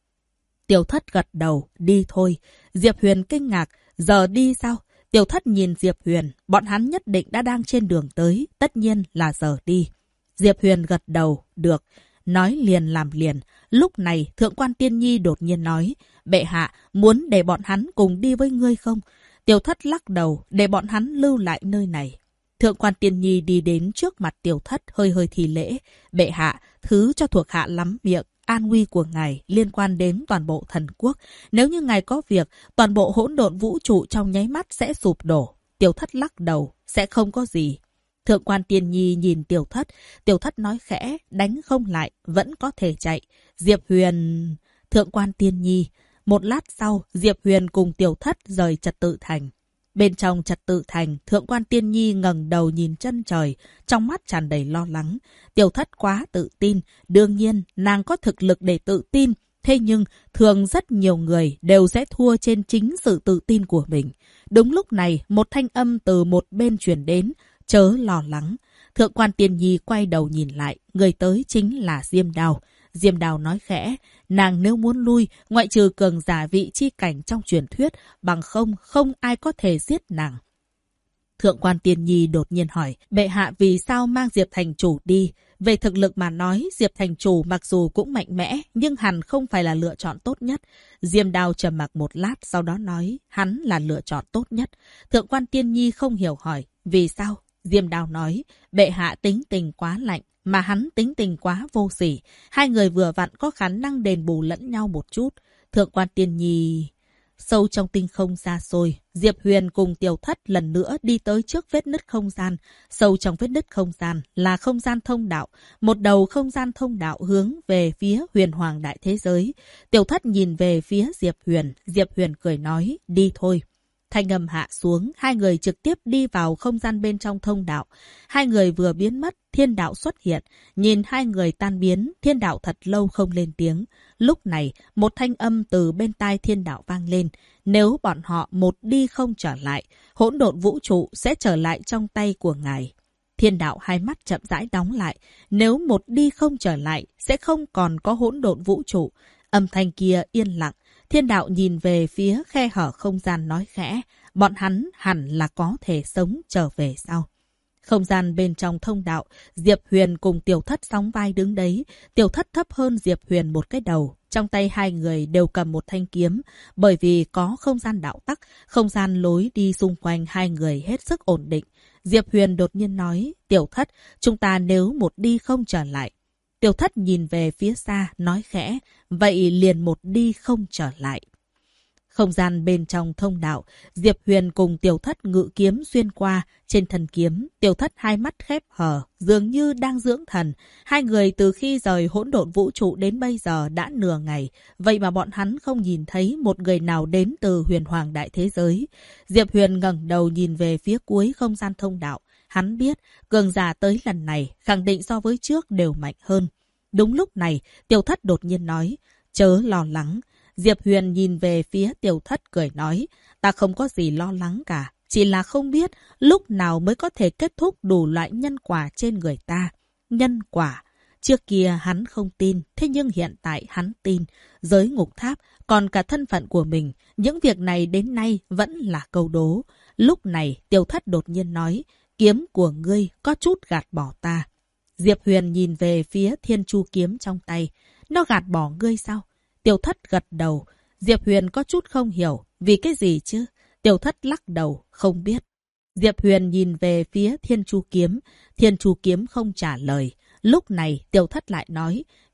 Tiểu Thất gật đầu, đi thôi. Diệp Huyền kinh ngạc, giờ đi sao? Tiểu Thất nhìn Diệp Huyền, bọn hắn nhất định đã đang trên đường tới, tất nhiên là giờ đi. Diệp Huyền gật đầu, được. Nói liền làm liền. Lúc này, Thượng quan Tiên Nhi đột nhiên nói, bệ hạ, muốn để bọn hắn cùng đi với ngươi không? Tiểu Thất lắc đầu, để bọn hắn lưu lại nơi này. Thượng quan Tiên Nhi đi đến trước mặt Tiểu Thất hơi thì lễ. Bệ hạ, thứ cho thuộc hạ lắm miệng. An nguy của ngài liên quan đến toàn bộ thần quốc. Nếu như ngài có việc, toàn bộ hỗn độn vũ trụ trong nháy mắt sẽ sụp đổ. Tiểu Thất lắc đầu, sẽ không có gì. Thượng quan Tiên Nhi nhìn Tiểu Thất nói khẽ, đánh không lại, vẫn có thể chạy. Diệp Huyền... Thượng quan Tiên Nhi. Một lát sau, Diệp Huyền cùng Tiểu Thất rời Trật Tự Thành. Bên trong Trật Tự Thành, Thượng quan Tiên Nhi ngẩng đầu nhìn chân trời, trong mắt tràn đầy lo lắng. Tiểu Thất quá tự tin, đương nhiên nàng có thực lực để tự tin, thế nhưng thường rất nhiều người đều sẽ thua trên chính sự tự tin của mình. Đúng lúc này, một thanh âm từ một bên truyền đến, chớ lo lắng. Thượng quan Tiên Nhi quay đầu nhìn lại, người tới chính là Diêm Đào. Diêm Đào nói khẽ, nàng nếu muốn lui, ngoại trừ cường giả vị chi cảnh trong truyền thuyết, bằng không ai có thể giết nàng. Thượng quan Tiên Nhi đột nhiên hỏi, bệ hạ vì sao mang Diệp thành chủ đi? Về thực lực mà nói, Diệp thành chủ mặc dù cũng mạnh mẽ, nhưng hẳn không phải là lựa chọn tốt nhất. Diêm Đào trầm mặc một lát, sau đó nói, hắn là lựa chọn tốt nhất. Thượng quan Tiên Nhi không hiểu hỏi, vì sao? Diêm Đào nói, bệ hạ tính tình quá lạnh, mà hắn tính tình quá vô sỉ. Hai người vừa vặn có khả năng đền bù lẫn nhau một chút. Thượng quan Tiên Nhi... Sâu trong tinh không xa xôi, Diệp Huyền cùng Tiểu Thất lần nữa đi tới trước vết nứt không gian. Sâu trong vết nứt không gian là không gian thông đạo. Một đầu không gian thông đạo hướng về phía huyền hoàng đại thế giới. Tiểu Thất nhìn về phía Diệp Huyền cười nói, đi thôi. Thanh âm hạ xuống, hai người trực tiếp đi vào không gian bên trong thông đạo. Hai người vừa biến mất, thiên đạo xuất hiện. Nhìn hai người tan biến, thiên đạo thật lâu không lên tiếng. Lúc này, một thanh âm từ bên tai thiên đạo vang lên. Nếu bọn họ một đi không trở lại, hỗn độn vũ trụ sẽ trở lại trong tay của ngài. Thiên đạo hai mắt chậm rãi đóng lại. Nếu một đi không trở lại, sẽ không còn có hỗn độn vũ trụ. Âm thanh kia yên lặng. Thiên đạo nhìn về phía khe hở không gian nói khẽ, bọn hắn hẳn là có thể sống trở về sau. Không gian bên trong thông đạo, Diệp Huyền cùng Tiểu Thất sóng vai đứng đấy. Tiểu Thất thấp hơn Diệp Huyền một cái đầu. Trong tay hai người đều cầm một thanh kiếm. Bởi vì có không gian đạo tắc, không gian lối đi xung quanh hai người hết sức ổn định. Diệp Huyền đột nhiên nói, Tiểu Thất, chúng ta nếu một đi không trở lại. Tiểu Thất nhìn về phía xa, nói khẽ, vậy liền một đi không trở lại. Không gian bên trong thông đạo, Diệp Huyền cùng Tiểu Thất ngự kiếm xuyên qua. Trên thân kiếm, Tiểu Thất hai mắt khép hờ, dường như đang dưỡng thần. Hai người từ khi rời hỗn độn vũ trụ đến bây giờ đã nửa ngày. Vậy mà bọn hắn không nhìn thấy một người nào đến từ huyền hoàng đại thế giới. Diệp Huyền ngẩng đầu nhìn về phía cuối không gian thông đạo. Hắn biết, cường giả tới lần này khẳng định so với trước đều mạnh hơn. Đúng lúc này, Tiểu Thất đột nhiên nói, chớ lo lắng. Diệp Huyền nhìn về phía Tiểu Thất cười nói, ta không có gì lo lắng cả, chỉ là không biết lúc nào mới có thể kết thúc đủ loại nhân quả trên người ta. Nhân quả. Trước kia hắn không tin, thế nhưng hiện tại hắn tin. Giới ngục tháp, còn cả thân phận của mình, những việc này đến nay vẫn là câu đố. Lúc này, Tiểu Thất đột nhiên nói, kiếm của ngươi có chút gạt bỏ ta. Diệp Huyền nhìn về phía thiên chu kiếm trong tay. Nó gạt bỏ ngươi sao? Tiểu Thất gật đầu. Diệp Huyền có chút không hiểu. Vì cái gì chứ? Tiểu Thất lắc đầu. Không biết. Diệp Huyền nhìn về phía thiên chu kiếm. Thiên chu kiếm không trả lời. Lúc này Tiểu Thất lại nói.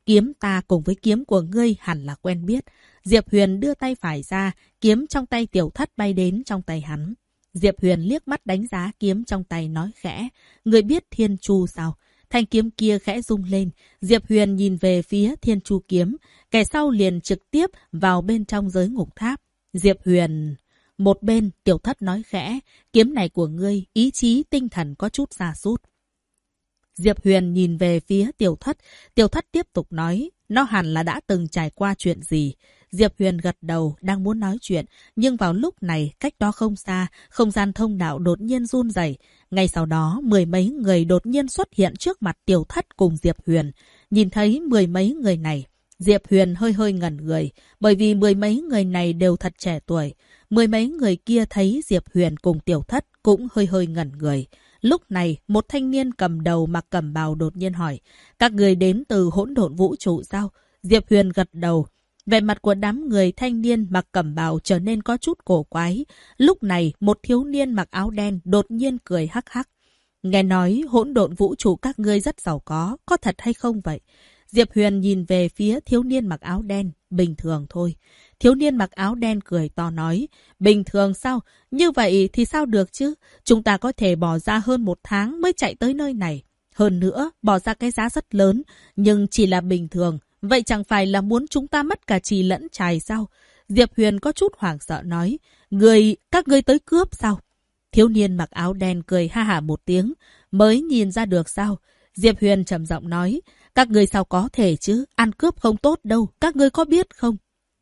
kiếm ta cùng với kiếm của ngươi hẳn là quen biết. Diệp Huyền đưa tay phải ra, kiếm trong tay Tiểu Thất bay đến trong tay hắn. Diệp Huyền liếc mắt đánh giá kiếm trong tay nói khẽ, ngươi biết Thiên Chu sao? Thanh kiếm kia khẽ rung lên, Diệp Huyền nhìn về phía Thiên Chu kiếm, kẻ sau liền trực tiếp vào bên trong giới ngục tháp. Diệp Huyền... Một bên, Tiểu Thất nói khẽ, kiếm này của ngươi, ý chí tinh thần có chút sa sút. Diệp Huyền nhìn về phía Tiểu Thất tiếp tục nói, nó hẳn là đã từng trải qua chuyện gì. Diệp Huyền gật đầu, đang muốn nói chuyện, nhưng vào lúc này, cách đó không xa, không gian thông đạo đột nhiên run rẩy. Ngay sau đó, mười mấy người đột nhiên xuất hiện trước mặt Tiểu Thất cùng Diệp Huyền. Nhìn thấy mười mấy người này, Diệp Huyền hơi hơi ngẩn người, bởi vì mười mấy người này đều thật trẻ tuổi. Mười mấy người kia thấy Diệp Huyền cùng Tiểu Thất cũng hơi hơi ngẩn người. Lúc này, một thanh niên cầm đầu mặc cẩm bào đột nhiên hỏi, các người đến từ hỗn độn vũ trụ sao? Diệp Huyền gật đầu. Vẻ mặt của đám người thanh niên mặc cẩm bào trở nên có chút cổ quái. Lúc này, một thiếu niên mặc áo đen đột nhiên cười hắc hắc. Nghe nói hỗn độn vũ trụ các ngươi rất giàu có thật hay không vậy? Diệp Huyền nhìn về phía thiếu niên mặc áo đen, bình thường thôi. Thiếu niên mặc áo đen cười to nói, bình thường sao? Như vậy thì sao được chứ? Chúng ta có thể bỏ ra hơn 1 tháng mới chạy tới nơi này. Hơn nữa, bỏ ra cái giá rất lớn, nhưng chỉ là bình thường. Vậy chẳng phải là muốn chúng ta mất cả trì lẫn trài sao? Diệp Huyền có chút hoảng sợ nói, các ngươi tới cướp sao? Thiếu niên mặc áo đen cười ha hả một tiếng, mới nhìn ra được sao? Diệp Huyền trầm giọng nói, các ngươi sao có thể chứ? Ăn cướp không tốt đâu, các ngươi có biết không?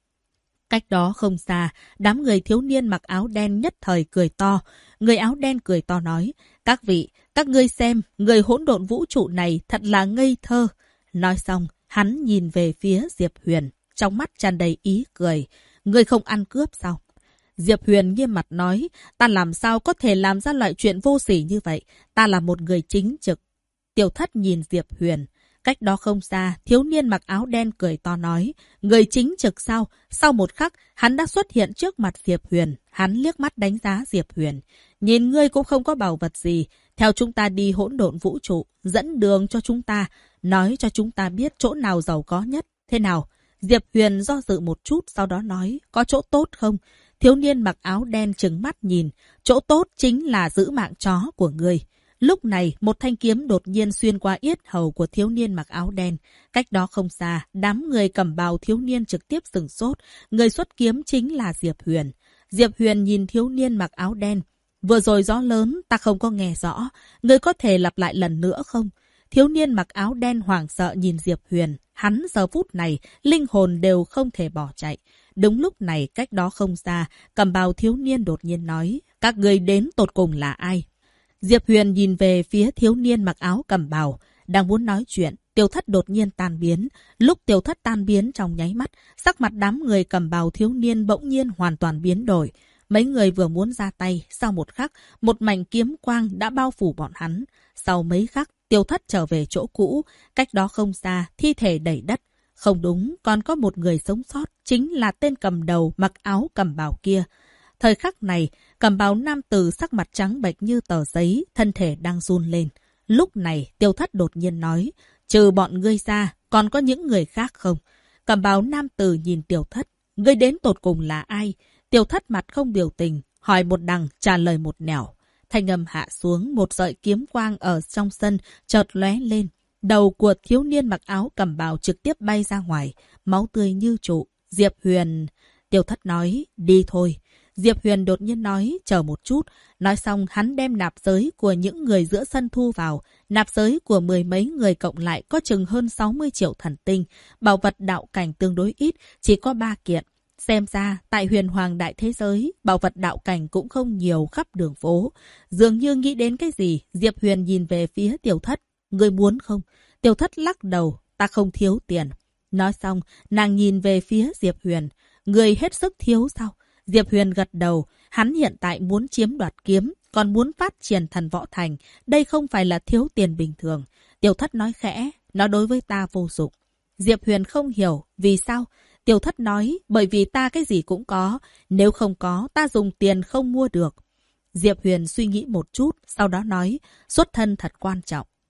Cách đó không xa, đám người thiếu niên mặc áo đen nhất thời cười to. Người áo đen cười to nói, các vị, các ngươi xem, người hỗn độn vũ trụ này thật là ngây thơ. Nói xong, hắn nhìn về phía Diệp Huyền, trong mắt tràn đầy ý cười. Ngươi không ăn cướp sao? Diệp Huyền nghiêm mặt nói, ta làm sao có thể làm ra loại chuyện vô sỉ như vậy? Ta là một người chính trực. Tiểu Thất nhìn Diệp Huyền. Cách đó không xa, thiếu niên mặc áo đen cười to nói, người chính trực sao? Sau một khắc, hắn đã xuất hiện trước mặt Diệp Huyền. Hắn liếc mắt đánh giá Diệp Huyền. Nhìn ngươi cũng không có bảo vật gì. Theo chúng ta đi hỗn độn vũ trụ, dẫn đường cho chúng ta. Nói cho chúng ta biết chỗ nào giàu có nhất. Thế nào? Diệp Huyền do dự một chút, sau đó nói, có chỗ tốt không? Thiếu niên mặc áo đen trừng mắt nhìn. Chỗ tốt chính là giữ mạng chó của ngươi. Lúc này, một thanh kiếm đột nhiên xuyên qua yết hầu của thiếu niên mặc áo đen. Cách đó không xa, đám người cầm bào thiếu niên trực tiếp sửng sốt. Người xuất kiếm chính là Diệp Huyền. Diệp Huyền nhìn thiếu niên mặc áo đen. Vừa rồi gió lớn, ta không có nghe rõ. Người có thể lặp lại lần nữa không? Thiếu niên mặc áo đen hoảng sợ nhìn Diệp Huyền. Hắn giờ phút này, linh hồn đều không thể bỏ chạy. Đúng lúc này, cách đó không xa, cầm bào thiếu niên đột nhiên nói, các người đến tột cùng là ai? Diệp Huyền nhìn về phía thiếu niên mặc áo cầm bào, đang muốn nói chuyện, Tiểu Thất đột nhiên tan biến. Lúc Tiểu Thất tan biến trong nháy mắt, sắc mặt đám người cầm bào thiếu niên bỗng nhiên hoàn toàn biến đổi. Mấy người vừa muốn ra tay, sau một khắc, một mảnh kiếm quang đã bao phủ bọn hắn. Sau mấy khắc, Tiểu Thất trở về chỗ cũ, cách đó không xa, thi thể đầy đất. Không đúng, còn có một người sống sót, chính là tên cầm đầu mặc áo cầm bào kia. Thời khắc này, cầm bào nam tử sắc mặt trắng bệch như tờ giấy, thân thể đang run lên. Lúc này, Tiểu Thất đột nhiên nói, trừ bọn ngươi ra, còn có những người khác không? Cầm bào nam tử nhìn Tiểu Thất, ngươi đến tột cùng là ai? Tiểu Thất mặt không biểu tình, hỏi một đằng, trả lời một nẻo. Thanh âm hạ xuống, một sợi kiếm quang ở trong sân, chợt lóe lên. Đầu của thiếu niên mặc áo cầm bào trực tiếp bay ra ngoài, máu tươi như trụ. Diệp Huyền... Tiểu Thất nói, đi thôi. Diệp Huyền đột nhiên nói, chờ một chút. Nói xong hắn đem nạp giới của những người giữa sân thu vào. Nạp giới của mười mấy người cộng lại có chừng hơn 60 triệu thần tinh. Bảo vật đạo cảnh tương đối ít, chỉ có 3 kiện. Xem ra, tại huyền hoàng đại thế giới, bảo vật đạo cảnh cũng không nhiều khắp đường phố. Dường như nghĩ đến cái gì, Diệp Huyền nhìn về phía Tiểu Thất. Ngươi muốn không? Tiểu Thất lắc đầu, ta không thiếu tiền. Nói xong, nàng nhìn về phía Diệp Huyền. Ngươi hết sức thiếu sao? Diệp Huyền gật đầu, hắn hiện tại muốn chiếm đoạt kiếm, còn muốn phát triển thần võ thành. Đây không phải là thiếu tiền bình thường. Tiểu Thất nói khẽ, nó đối với ta vô dụng. Diệp Huyền không hiểu, vì sao? Tiểu Thất nói, bởi vì ta cái gì cũng có, nếu không có, ta dùng tiền không mua được. Diệp Huyền suy nghĩ một chút, sau đó nói, xuất thân thật quan trọng.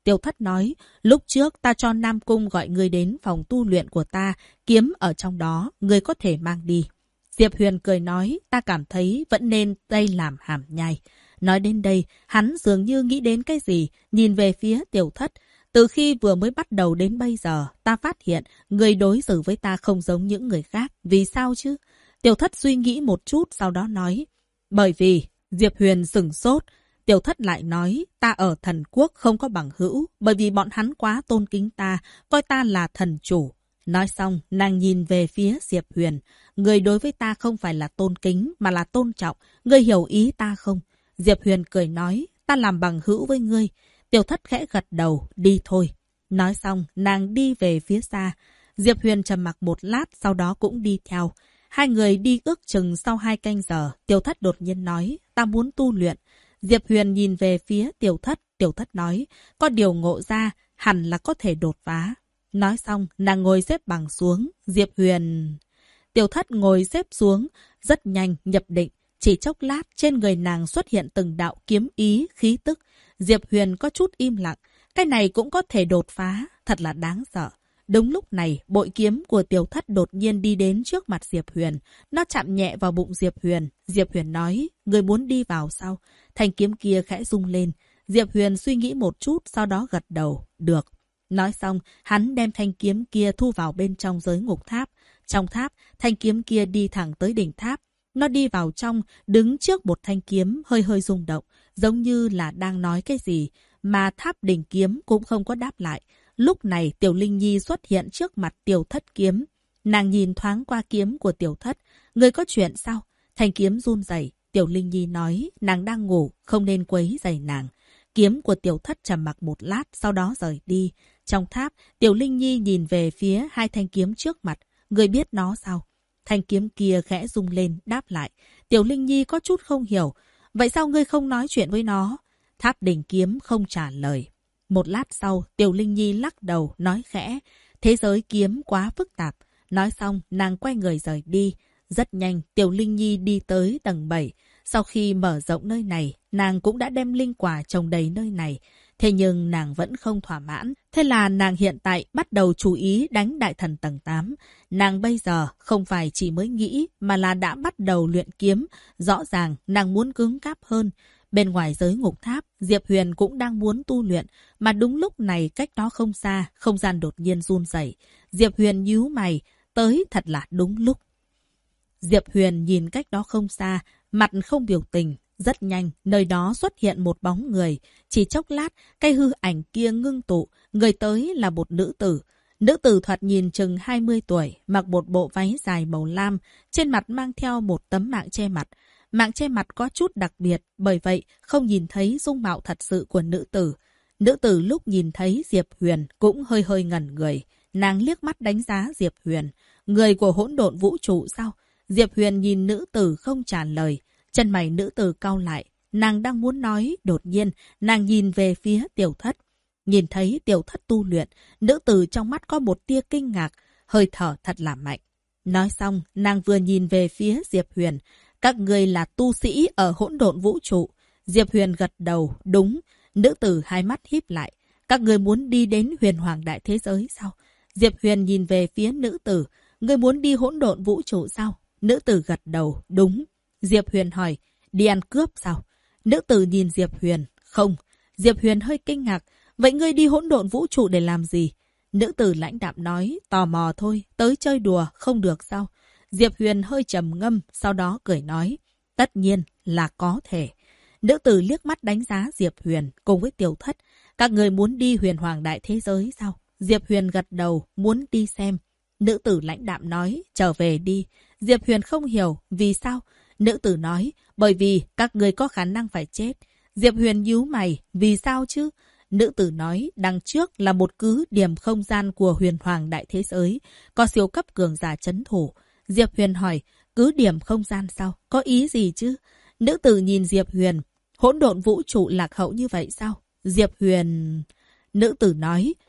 Tiểu Thất nói, lúc trước ta cho Nam Cung gọi ngươi đến phòng tu luyện của ta, kiếm ở trong đó, ngươi có thể mang đi. Diệp Huyền cười nói, ta cảm thấy vẫn nên đây làm hàm nhai. Nói đến đây, hắn dường như nghĩ đến cái gì, nhìn về phía Tiểu Thất. Từ khi vừa mới bắt đầu đến bây giờ, ta phát hiện người đối xử với ta không giống những người khác. Vì sao chứ? Tiểu Thất suy nghĩ một chút, sau đó nói. Bởi vì, Diệp Huyền sửng sốt. Tiểu Thất lại nói, ta ở thần quốc không có bằng hữu, bởi vì bọn hắn quá tôn kính ta, coi ta là thần chủ. Nói xong, nàng nhìn về phía Diệp Huyền. Người đối với ta không phải là tôn kính, mà là tôn trọng. Ngươi hiểu ý ta không? Diệp Huyền cười nói, ta làm bằng hữu với ngươi. Tiểu Thất khẽ gật đầu, đi thôi. Nói xong, nàng đi về phía xa. Diệp Huyền trầm mặc một lát, sau đó cũng đi theo. Hai người đi ước chừng sau 2 canh giờ. Tiểu Thất đột nhiên nói, ta muốn tu luyện. Diệp Huyền nhìn về phía Tiểu Thất. Tiểu Thất nói, có điều ngộ ra, hẳn là có thể đột phá. Nói xong, nàng ngồi xếp bằng xuống. Diệp Huyền... Tiểu Thất ngồi xếp xuống, rất nhanh, nhập định. Chỉ chốc lát, trên người nàng xuất hiện từng đạo kiếm ý, khí tức. Diệp Huyền có chút im lặng. Cái này cũng có thể đột phá, thật là đáng sợ. Đúng lúc này, bội kiếm của Tiểu Thất đột nhiên đi đến trước mặt Diệp Huyền. Nó chạm nhẹ vào bụng Diệp Huyền. Diệp Huyền nói, người muốn đi vào sao? Thanh kiếm kia khẽ rung lên. Diệp Huyền suy nghĩ một chút, sau đó gật đầu. Được. Nói xong, hắn đem thanh kiếm kia thu vào bên trong giới ngục tháp. Trong tháp, thanh kiếm kia đi thẳng tới đỉnh tháp. Nó đi vào trong, đứng trước một thanh kiếm hơi hơi rung động, giống như là đang nói cái gì, mà tháp đỉnh kiếm cũng không có đáp lại. Lúc này Tiểu Linh Nhi xuất hiện trước mặt Tiểu Thất kiếm. Nàng nhìn thoáng qua kiếm của Tiểu Thất. Người có chuyện sao? Thanh kiếm run rẩy. Tiểu Linh Nhi nói, nàng đang ngủ, không nên quấy rầy nàng. Kiếm của Tiểu Thất trầm mặc một lát, sau đó rời đi. Trong tháp, Tiểu Linh Nhi nhìn về phía 2 thanh kiếm trước mặt. Người biết nó sao? Thanh kiếm kia khẽ rung lên, đáp lại. Tiểu Linh Nhi có chút không hiểu. Vậy sao ngươi không nói chuyện với nó? Tháp đỉnh kiếm không trả lời. Một lát sau, Tiểu Linh Nhi lắc đầu, nói khẽ. Thế giới kiếm quá phức tạp. Nói xong, nàng quay người rời đi. Rất nhanh, Tiểu Linh Nhi đi tới tầng 7. Sau khi mở rộng nơi này, nàng cũng đã đem linh quả trồng đầy nơi này. Thế nhưng nàng vẫn không thỏa mãn. Thế là nàng hiện tại bắt đầu chú ý đánh đại thần tầng 8. Nàng bây giờ không phải chỉ mới nghĩ mà là đã bắt đầu luyện kiếm. Rõ ràng nàng muốn cứng cáp hơn. Bên ngoài giới ngục tháp, Diệp Huyền cũng đang muốn tu luyện. Mà đúng lúc này cách đó không xa, không gian đột nhiên run rẩy. Diệp Huyền nhíu mày, tới thật là đúng lúc. Diệp Huyền nhìn cách đó không xa, mặt không biểu tình. Rất nhanh, nơi đó xuất hiện một bóng người. Chỉ chốc lát, cái hư ảnh kia ngưng tụ. Người tới là một nữ tử. Nữ tử thoạt nhìn chừng 20 tuổi, mặc một bộ váy dài màu lam. Trên mặt mang theo một tấm mạng che mặt. Mạng che mặt có chút đặc biệt, bởi vậy không nhìn thấy dung mạo thật sự của nữ tử. Nữ tử lúc nhìn thấy Diệp Huyền cũng hơi hơi ngẩn người. Nàng liếc mắt đánh giá Diệp Huyền. Người của hỗn độn vũ trụ sao? Diệp Huyền nhìn nữ tử không trả lời. Chân mày nữ tử cau lại. Nàng đang muốn nói, đột nhiên, nàng nhìn về phía Tiểu Thất. Nhìn thấy Tiểu Thất tu luyện, nữ tử trong mắt có một tia kinh ngạc, hơi thở thật là mạnh. Nói xong, nàng vừa nhìn về phía Diệp Huyền. Các người là tu sĩ ở hỗn độn vũ trụ. Diệp Huyền gật đầu, đúng. Nữ tử hai mắt híp lại. Các người muốn đi đến huyền hoàng đại thế giới sao? Diệp Huyền nhìn về phía nữ tử. Người muốn đi hỗn độn vũ trụ sao? Nữ tử gật đầu, đúng. Diệp Huyền hỏi, đi ăn cướp sao? Nữ tử nhìn Diệp Huyền, không. Diệp Huyền hơi kinh ngạc, vậy ngươi đi hỗn độn vũ trụ để làm gì? Nữ tử lãnh đạm nói, tò mò thôi, tới chơi đùa, không được sao? Diệp Huyền hơi trầm ngâm, sau đó cười nói, tất nhiên là có thể. Nữ tử liếc mắt đánh giá Diệp Huyền cùng với Tiểu Thất, các người muốn đi huyền hoàng đại thế giới sao? Diệp Huyền gật đầu, muốn đi xem. Nữ tử lãnh đạm nói, trở về đi. Diệp Huyền không hiểu, vì sao? Nữ tử nói, bởi vì các người có khả năng phải chết. Diệp Huyền nhíu mày, vì sao chứ? Nữ tử nói, đằng trước là một cứ điểm không gian của huyền hoàng đại thế giới, có siêu cấp cường giả trấn thủ. Diệp Huyền hỏi, cứ điểm không gian sao? Có ý gì chứ? Nữ tử nhìn Diệp Huyền, hỗn độn vũ trụ lạc hậu như vậy sao? Diệp Huyền... Nữ tử nói,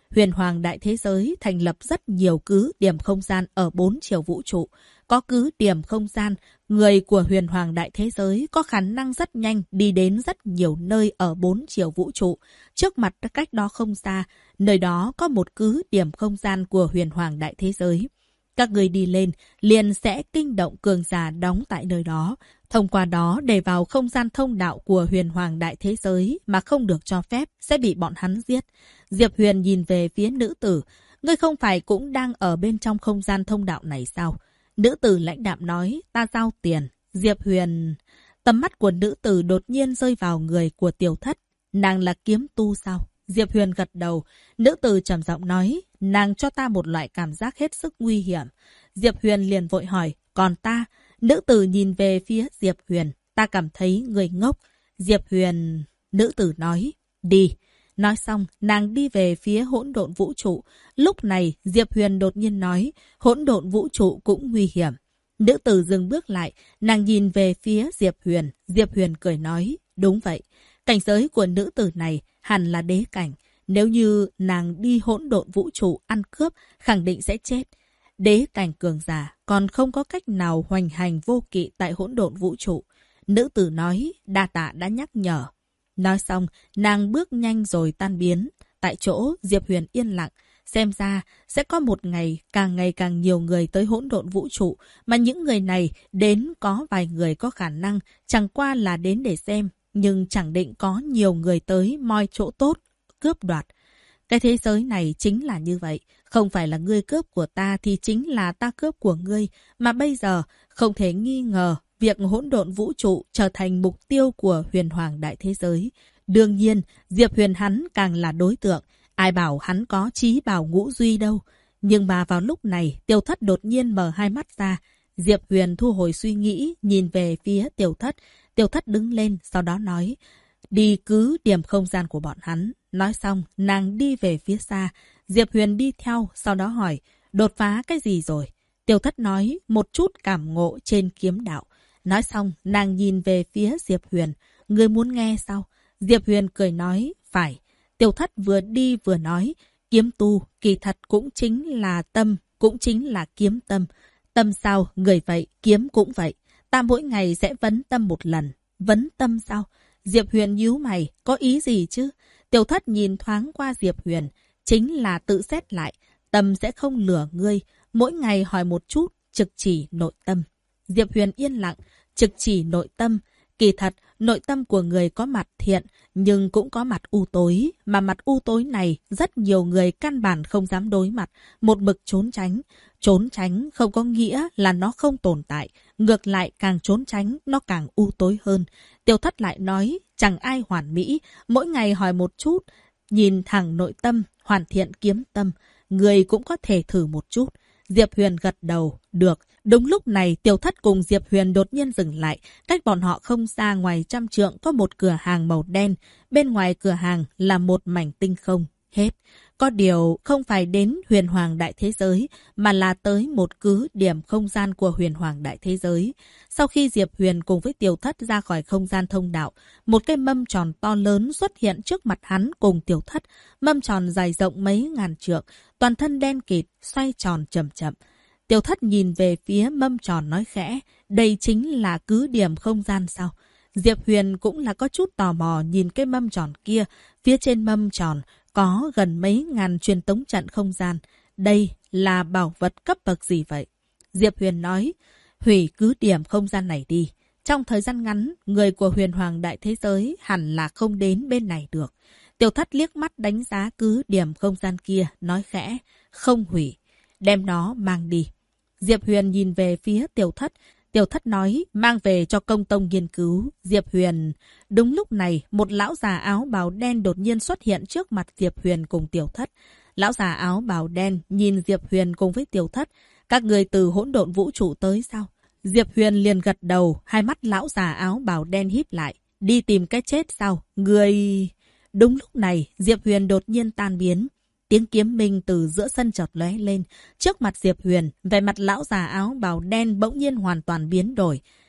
Huyền Hoàng Đại Thế Giới thành lập rất nhiều cứ điểm không gian ở 4 chiều vũ trụ. Có cứ điểm không gian, người của Huyền Hoàng Đại Thế Giới có khả năng rất nhanh đi đến rất nhiều nơi ở 4 chiều vũ trụ. Trước mặt cách đó không xa, nơi đó có một cứ điểm không gian của Huyền Hoàng Đại Thế Giới. Các người đi lên, liền sẽ kinh động cường giả đóng tại nơi đó. Thông qua đó để vào không gian thông đạo của Huyền Hoàng Đại Thế Giới mà không được cho phép sẽ bị bọn hắn giết. Diệp Huyền nhìn về phía nữ tử. Ngươi không phải cũng đang ở bên trong không gian thông đạo này sao? Nữ tử lãnh đạm nói, ta giao tiền. Diệp Huyền... Tầm mắt của nữ tử đột nhiên rơi vào người của Tiểu Thất. Nàng là kiếm tu sao? Diệp Huyền gật đầu. Nữ tử trầm giọng nói, nàng cho ta một loại cảm giác hết sức nguy hiểm. Diệp Huyền liền vội hỏi, còn ta? Nữ tử nhìn về phía Diệp Huyền. Ta cảm thấy người ngốc. Diệp Huyền... Nữ tử nói, đi. Nói xong, nàng đi về phía hỗn độn vũ trụ. Lúc này, Diệp Huyền đột nhiên nói, hỗn độn vũ trụ cũng nguy hiểm. Nữ tử dừng bước lại, nàng nhìn về phía Diệp Huyền. Diệp Huyền cười nói, đúng vậy. Cảnh giới của nữ tử này hẳn là đế cảnh. Nếu như nàng đi hỗn độn vũ trụ ăn cướp, khẳng định sẽ chết. Đế cảnh cường giả còn không có cách nào hoành hành vô kỵ tại hỗn độn vũ trụ. Nữ tử nói, đa tạ đã nhắc nhở. Nói xong, nàng bước nhanh rồi tan biến. Tại chỗ, Diệp Huyền yên lặng. Xem ra, sẽ có một ngày càng nhiều người tới hỗn độn vũ trụ. Mà những người này đến có vài người có khả năng, chẳng qua là đến để xem. Nhưng chẳng định có nhiều người tới moi chỗ tốt, cướp đoạt. Cái thế giới này chính là như vậy. Không phải là ngươi cướp của ta thì chính là ta cướp của ngươi. Mà bây giờ, không thể nghi ngờ, việc hỗn độn vũ trụ trở thành mục tiêu của Huyền Hoàng Đại Thế Giới. Đương nhiên, Diệp Huyền hắn càng là đối tượng. Ai bảo hắn có trí bảo ngũ duy đâu. Nhưng mà vào lúc này, Tiểu Thất đột nhiên mở hai mắt ra. Diệp Huyền thu hồi suy nghĩ, nhìn về phía Tiểu Thất. Tiểu Thất đứng lên, sau đó nói, đi cứ điểm không gian của bọn hắn. Nói xong, nàng đi về phía xa. Diệp Huyền đi theo, sau đó hỏi, đột phá cái gì rồi? Tiểu Thất nói, một chút cảm ngộ trên kiếm đạo. Nói xong, nàng nhìn về phía Diệp Huyền. Ngươi muốn nghe sao? Diệp Huyền cười nói, phải. Tiểu Thất vừa đi vừa nói, kiếm tu, kỳ thật cũng chính là tâm, cũng chính là kiếm tâm. Tâm sao, người vậy, kiếm cũng vậy. Ta mỗi ngày sẽ vấn tâm một lần. Vấn tâm sao? Diệp Huyền nhíu mày, có ý gì chứ? Tiểu Thất nhìn thoáng qua Diệp Huyền, chính là tự xét lại. Tâm sẽ không lừa ngươi, mỗi ngày hỏi một chút, trực chỉ nội tâm. Diệp Huyền yên lặng, trực chỉ nội tâm. Kỳ thật, nội tâm của người có mặt thiện, nhưng cũng có mặt u tối. Mà mặt u tối này, rất nhiều người căn bản không dám đối mặt, một mực trốn tránh. Trốn tránh không có nghĩa là nó không tồn tại. Ngược lại, càng trốn tránh, nó càng u tối hơn. Tiểu Thất lại nói, chẳng ai hoàn mỹ, mỗi ngày hỏi một chút, nhìn thẳng nội tâm, hoàn thiện kiếm tâm. Người cũng có thể thử một chút. Diệp Huyền gật đầu, được. Đúng lúc này, Tiểu Thất cùng Diệp Huyền đột nhiên dừng lại. Cách bọn họ không xa ngoài 100 trượng có một cửa hàng màu đen. Bên ngoài cửa hàng là một mảnh tinh không. Hết. Có điều không phải đến Huyền Hoàng Đại Thế Giới, mà là tới một cứ điểm không gian của Huyền Hoàng Đại Thế Giới. Sau khi Diệp Huyền cùng với Tiểu Thất ra khỏi không gian thông đạo, một cái mâm tròn to lớn xuất hiện trước mặt hắn cùng Tiểu Thất. Mâm tròn dài rộng mấy ngàn trượng, toàn thân đen kịt, xoay tròn chậm chậm. Tiểu Thất nhìn về phía mâm tròn nói khẽ, đây chính là cứ điểm không gian sao? Diệp Huyền cũng là có chút tò mò nhìn cái mâm tròn kia, phía trên mâm tròn có gần mấy ngàn truyền tống trận không gian. Đây là bảo vật cấp bậc gì vậy? Diệp Huyền nói, hủy cứ điểm không gian này đi. Trong thời gian ngắn, người của Huyền Hoàng Đại Thế Giới hẳn là không đến bên này được. Tiểu Thất liếc mắt đánh giá cứ điểm không gian kia, nói khẽ, không hủy, đem nó mang đi. Diệp Huyền nhìn về phía Tiểu Thất. Tiểu Thất nói, mang về cho công tông nghiên cứu. Diệp Huyền... Đúng lúc này, một lão già áo bào đen đột nhiên xuất hiện trước mặt Diệp Huyền cùng Tiểu Thất. Lão già áo bào đen nhìn Diệp Huyền cùng với Tiểu Thất. Các người từ hỗn độn vũ trụ tới sao? Diệp Huyền liền gật đầu, hai mắt lão già áo bào đen híp lại. Đi tìm cái chết sao? Người... Đúng lúc này, Diệp Huyền đột nhiên tan biến. Tiếng kiếm minh từ giữa sân chợt lóe lên. Trước mặt Diệp Huyền, vẻ mặt lão già áo bào đen bỗng nhiên hoàn toàn biến đổi.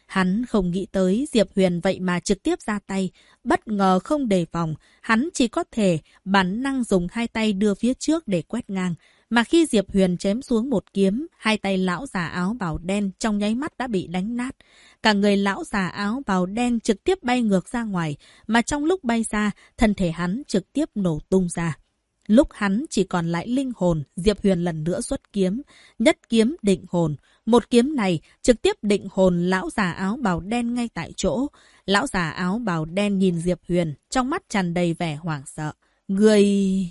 Hắn không nghĩ tới Diệp Huyền vậy mà trực tiếp ra tay, bất ngờ không đề phòng, hắn chỉ có thể bản năng dùng hai tay đưa phía trước để quét ngang. Mà khi Diệp Huyền chém xuống một kiếm, hai tay lão già áo bào đen trong nháy mắt đã bị đánh nát. Cả người lão già áo bào đen trực tiếp bay ngược ra ngoài, mà trong lúc bay ra, thân thể hắn trực tiếp nổ tung ra. Lúc hắn chỉ còn lại linh hồn, Diệp Huyền lần nữa xuất kiếm, nhất kiếm định hồn. Một kiếm này trực tiếp định hồn lão già áo bào đen ngay tại chỗ. Lão già áo bào đen nhìn Diệp Huyền, trong mắt tràn đầy vẻ hoảng sợ. Người...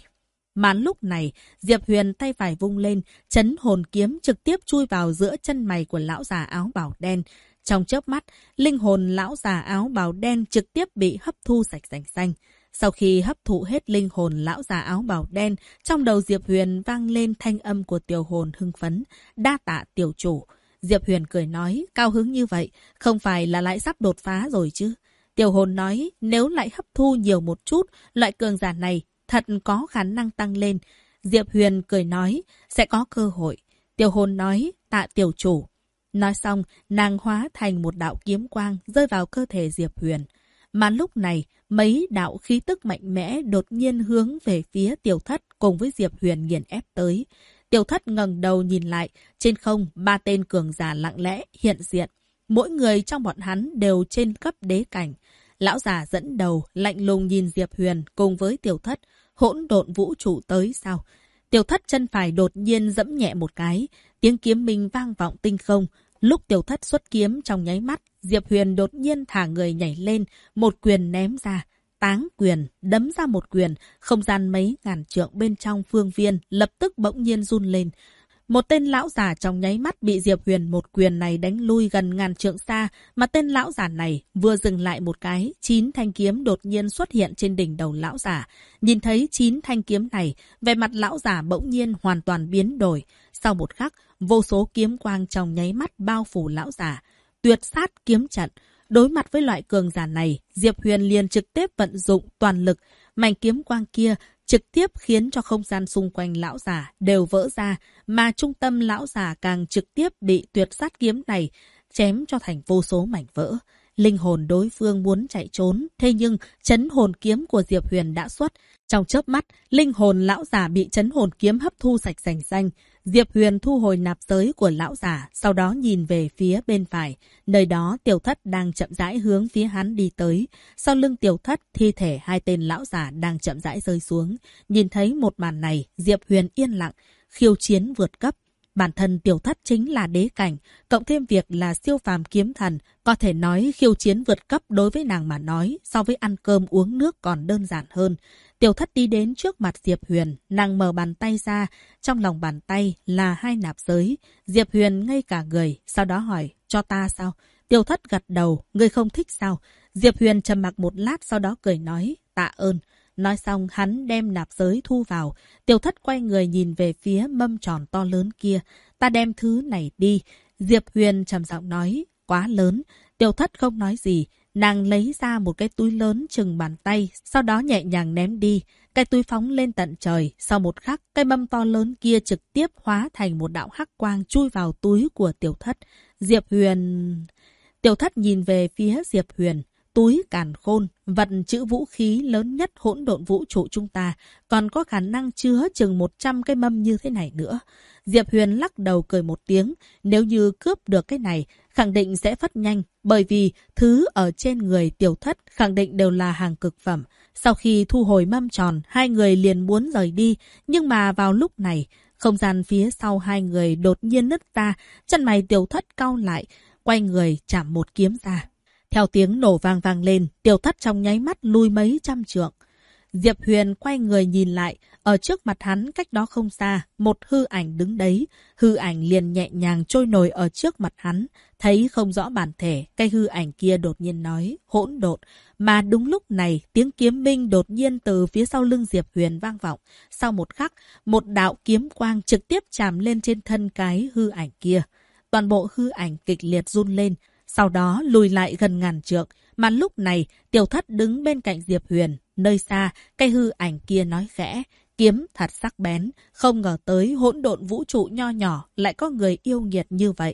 Mà lúc này, Diệp Huyền tay phải vung lên, chấn hồn kiếm trực tiếp chui vào giữa chân mày của lão già áo bào đen. Trong chớp mắt, linh hồn lão già áo bào đen trực tiếp bị hấp thu sạch sành xanh. Sau khi hấp thụ hết linh hồn lão già áo bào đen, trong đầu Diệp Huyền vang lên thanh âm của tiểu hồn hưng phấn, đa tạ tiểu chủ. Diệp Huyền cười nói, cao hứng như vậy, không phải là lại sắp đột phá rồi chứ. Tiểu hồn nói, nếu lại hấp thu nhiều một chút, loại cường giả này thật có khả năng tăng lên. Diệp Huyền cười nói, sẽ có cơ hội. Tiểu hồn nói, tạ tiểu chủ. Nói xong, nàng hóa thành một đạo kiếm quang rơi vào cơ thể Diệp Huyền. Mà lúc này, mấy đạo khí tức mạnh mẽ đột nhiên hướng về phía Tiểu Thất cùng với Diệp Huyền nghiền ép tới. Tiểu Thất ngẩng đầu nhìn lại, trên không, 3 tên cường giả lặng lẽ hiện diện. Mỗi người trong bọn hắn đều trên cấp đế cảnh. Lão già dẫn đầu, lạnh lùng nhìn Diệp Huyền cùng với Tiểu Thất, hỗn độn vũ trụ tới sao? Tiểu Thất chân phải đột nhiên giẫm nhẹ một cái, tiếng kiếm minh vang vọng tinh không. Lúc Tiểu Thất xuất kiếm trong nháy mắt, Diệp Huyền đột nhiên thả người nhảy lên, một quyền ném ra. Táng quyền, đấm ra một quyền, không gian mấy ngàn trượng bên trong phương viên lập tức bỗng nhiên run lên. Một tên lão giả trong nháy mắt bị Diệp Huyền một quyền này đánh lui gần ngàn trượng xa, mà tên lão giả này vừa dừng lại một cái, 9 thanh kiếm đột nhiên xuất hiện trên đỉnh đầu lão giả. Nhìn thấy 9 thanh kiếm này, vẻ mặt lão giả bỗng nhiên hoàn toàn biến đổi. Sau một khắc, vô số kiếm quang trong nháy mắt bao phủ lão giả. Tuyệt sát kiếm trận. Đối mặt với loại cường giả này, Diệp Huyền liền trực tiếp vận dụng toàn lực. Mảnh kiếm quang kia trực tiếp khiến cho không gian xung quanh lão giả đều vỡ ra, mà trung tâm lão giả càng trực tiếp bị tuyệt sát kiếm này chém cho thành vô số mảnh vỡ. Linh hồn đối phương muốn chạy trốn, thế nhưng chấn hồn kiếm của Diệp Huyền đã xuất. Trong chớp mắt, linh hồn lão giả bị chấn hồn kiếm hấp thu sạch sành xanh. Diệp Huyền thu hồi nạp giới của lão giả, sau đó nhìn về phía bên phải. Nơi đó Tiểu Thất đang chậm rãi hướng phía hắn đi tới. Sau lưng Tiểu Thất, thi thể 2 tên lão giả đang chậm rãi rơi xuống. Nhìn thấy một màn này, Diệp Huyền yên lặng, khiêu chiến vượt cấp. Bản thân Tiểu Thất chính là đế cảnh, cộng thêm việc là siêu phàm kiếm thần, có thể nói khiêu chiến vượt cấp đối với nàng mà nói, so với ăn cơm uống nước còn đơn giản hơn. Tiểu Thất đi đến trước mặt Diệp Huyền, nàng mở bàn tay ra, trong lòng bàn tay là 2 nạp giới. Diệp Huyền ngây cả người, sau đó hỏi, cho ta sao? Tiểu Thất gật đầu, ngươi không thích sao? Diệp Huyền trầm mặc một lát sau đó cười nói, tạ ơn. Nói xong hắn đem nạp giới thu vào. Tiểu Thất quay người nhìn về phía mâm tròn to lớn kia. Ta đem thứ này đi. Diệp Huyền trầm giọng nói, quá lớn. Tiểu Thất không nói gì. Nàng lấy ra một cái túi lớn chừng bàn tay, sau đó nhẹ nhàng ném đi. Cái túi phóng lên tận trời. Sau một khắc, cái mâm to lớn kia trực tiếp hóa thành một đạo hắc quang chui vào túi của Tiểu Thất. Diệp Huyền... Tiểu Thất nhìn về phía Diệp Huyền. Túi càn khôn, vật chữ vũ khí lớn nhất hỗn độn vũ trụ chúng ta, còn có khả năng chứa chừng 100 cái mâm như thế này nữa. Diệp Huyền lắc đầu cười một tiếng, nếu như cướp được cái này, khẳng định sẽ phất nhanh, bởi vì thứ ở trên người Tiểu Thất khẳng định đều là hàng cực phẩm. Sau khi thu hồi mâm tròn, 2 người liền muốn rời đi, nhưng mà vào lúc này, không gian phía sau 2 người đột nhiên nứt ra, chân mày Tiểu Thất cau lại, quay người chạm một kiếm ra. Theo tiếng nổ vang vang lên, Tiểu Thất trong nháy mắt lui mấy trăm trượng. Diệp Huyền quay người nhìn lại, ở trước mặt hắn cách đó không xa, một hư ảnh đứng đấy. Hư ảnh liền nhẹ nhàng trôi nổi ở trước mặt hắn, thấy không rõ bản thể, cái hư ảnh kia đột nhiên nói, hỗn độn. Mà đúng lúc này, tiếng kiếm minh đột nhiên từ phía sau lưng Diệp Huyền vang vọng. Sau một khắc, một đạo kiếm quang trực tiếp chạm lên trên thân cái hư ảnh kia. Toàn bộ hư ảnh kịch liệt run lên, sau đó lùi lại gần ngàn trượng, mà lúc này Tiểu Thất đứng bên cạnh Diệp Huyền. Nơi xa, cái hư ảnh kia nói khẽ, kiếm thật sắc bén, không ngờ tới hỗn độn vũ trụ nho nhỏ lại có người yêu nghiệt như vậy.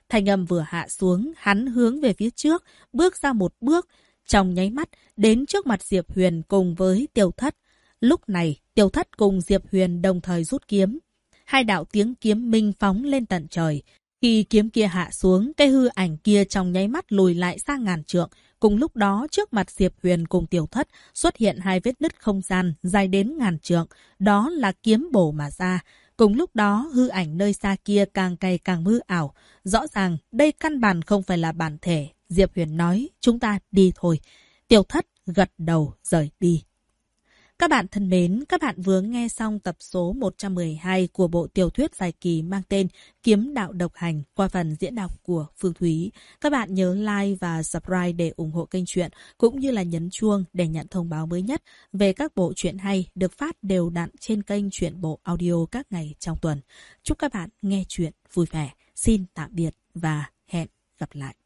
Thanh âm vừa hạ xuống, hắn hướng về phía trước, bước ra một bước, trong nháy mắt đến trước mặt Diệp Huyền cùng với Tiêu Thất. Lúc này, Tiêu Thất cùng Diệp Huyền đồng thời rút kiếm. Hai đạo tiếng kiếm minh phóng lên tận trời. Khi kiếm kia hạ xuống, cái hư ảnh kia trong nháy mắt lùi lại sang ngàn trượng. Cùng lúc đó, trước mặt Diệp Huyền cùng Tiêu Thất xuất hiện hai vết nứt không gian dài đến ngàn trượng. Đó là kiếm bổ mà ra. Cùng lúc đó, hư ảnh nơi xa kia càng ngày càng mơ ảo. Rõ ràng, đây căn bản không phải là bản thể. Diệp Huyền nói, chúng ta đi thôi. Tiêu Thất gật đầu rời đi. Các bạn thân mến, các bạn vừa nghe xong tập số 112 của bộ tiểu thuyết dài kỳ mang tên Kiếm Đạo Độc Hành qua phần diễn đọc của Phương Thúy. Các bạn nhớ like và subscribe để ủng hộ kênh truyện, cũng như là nhấn chuông để nhận thông báo mới nhất về các bộ truyện hay được phát đều đặn trên kênh Truyện Bộ Audio các ngày trong tuần. Chúc các bạn nghe truyện vui vẻ. Xin tạm biệt và hẹn gặp lại.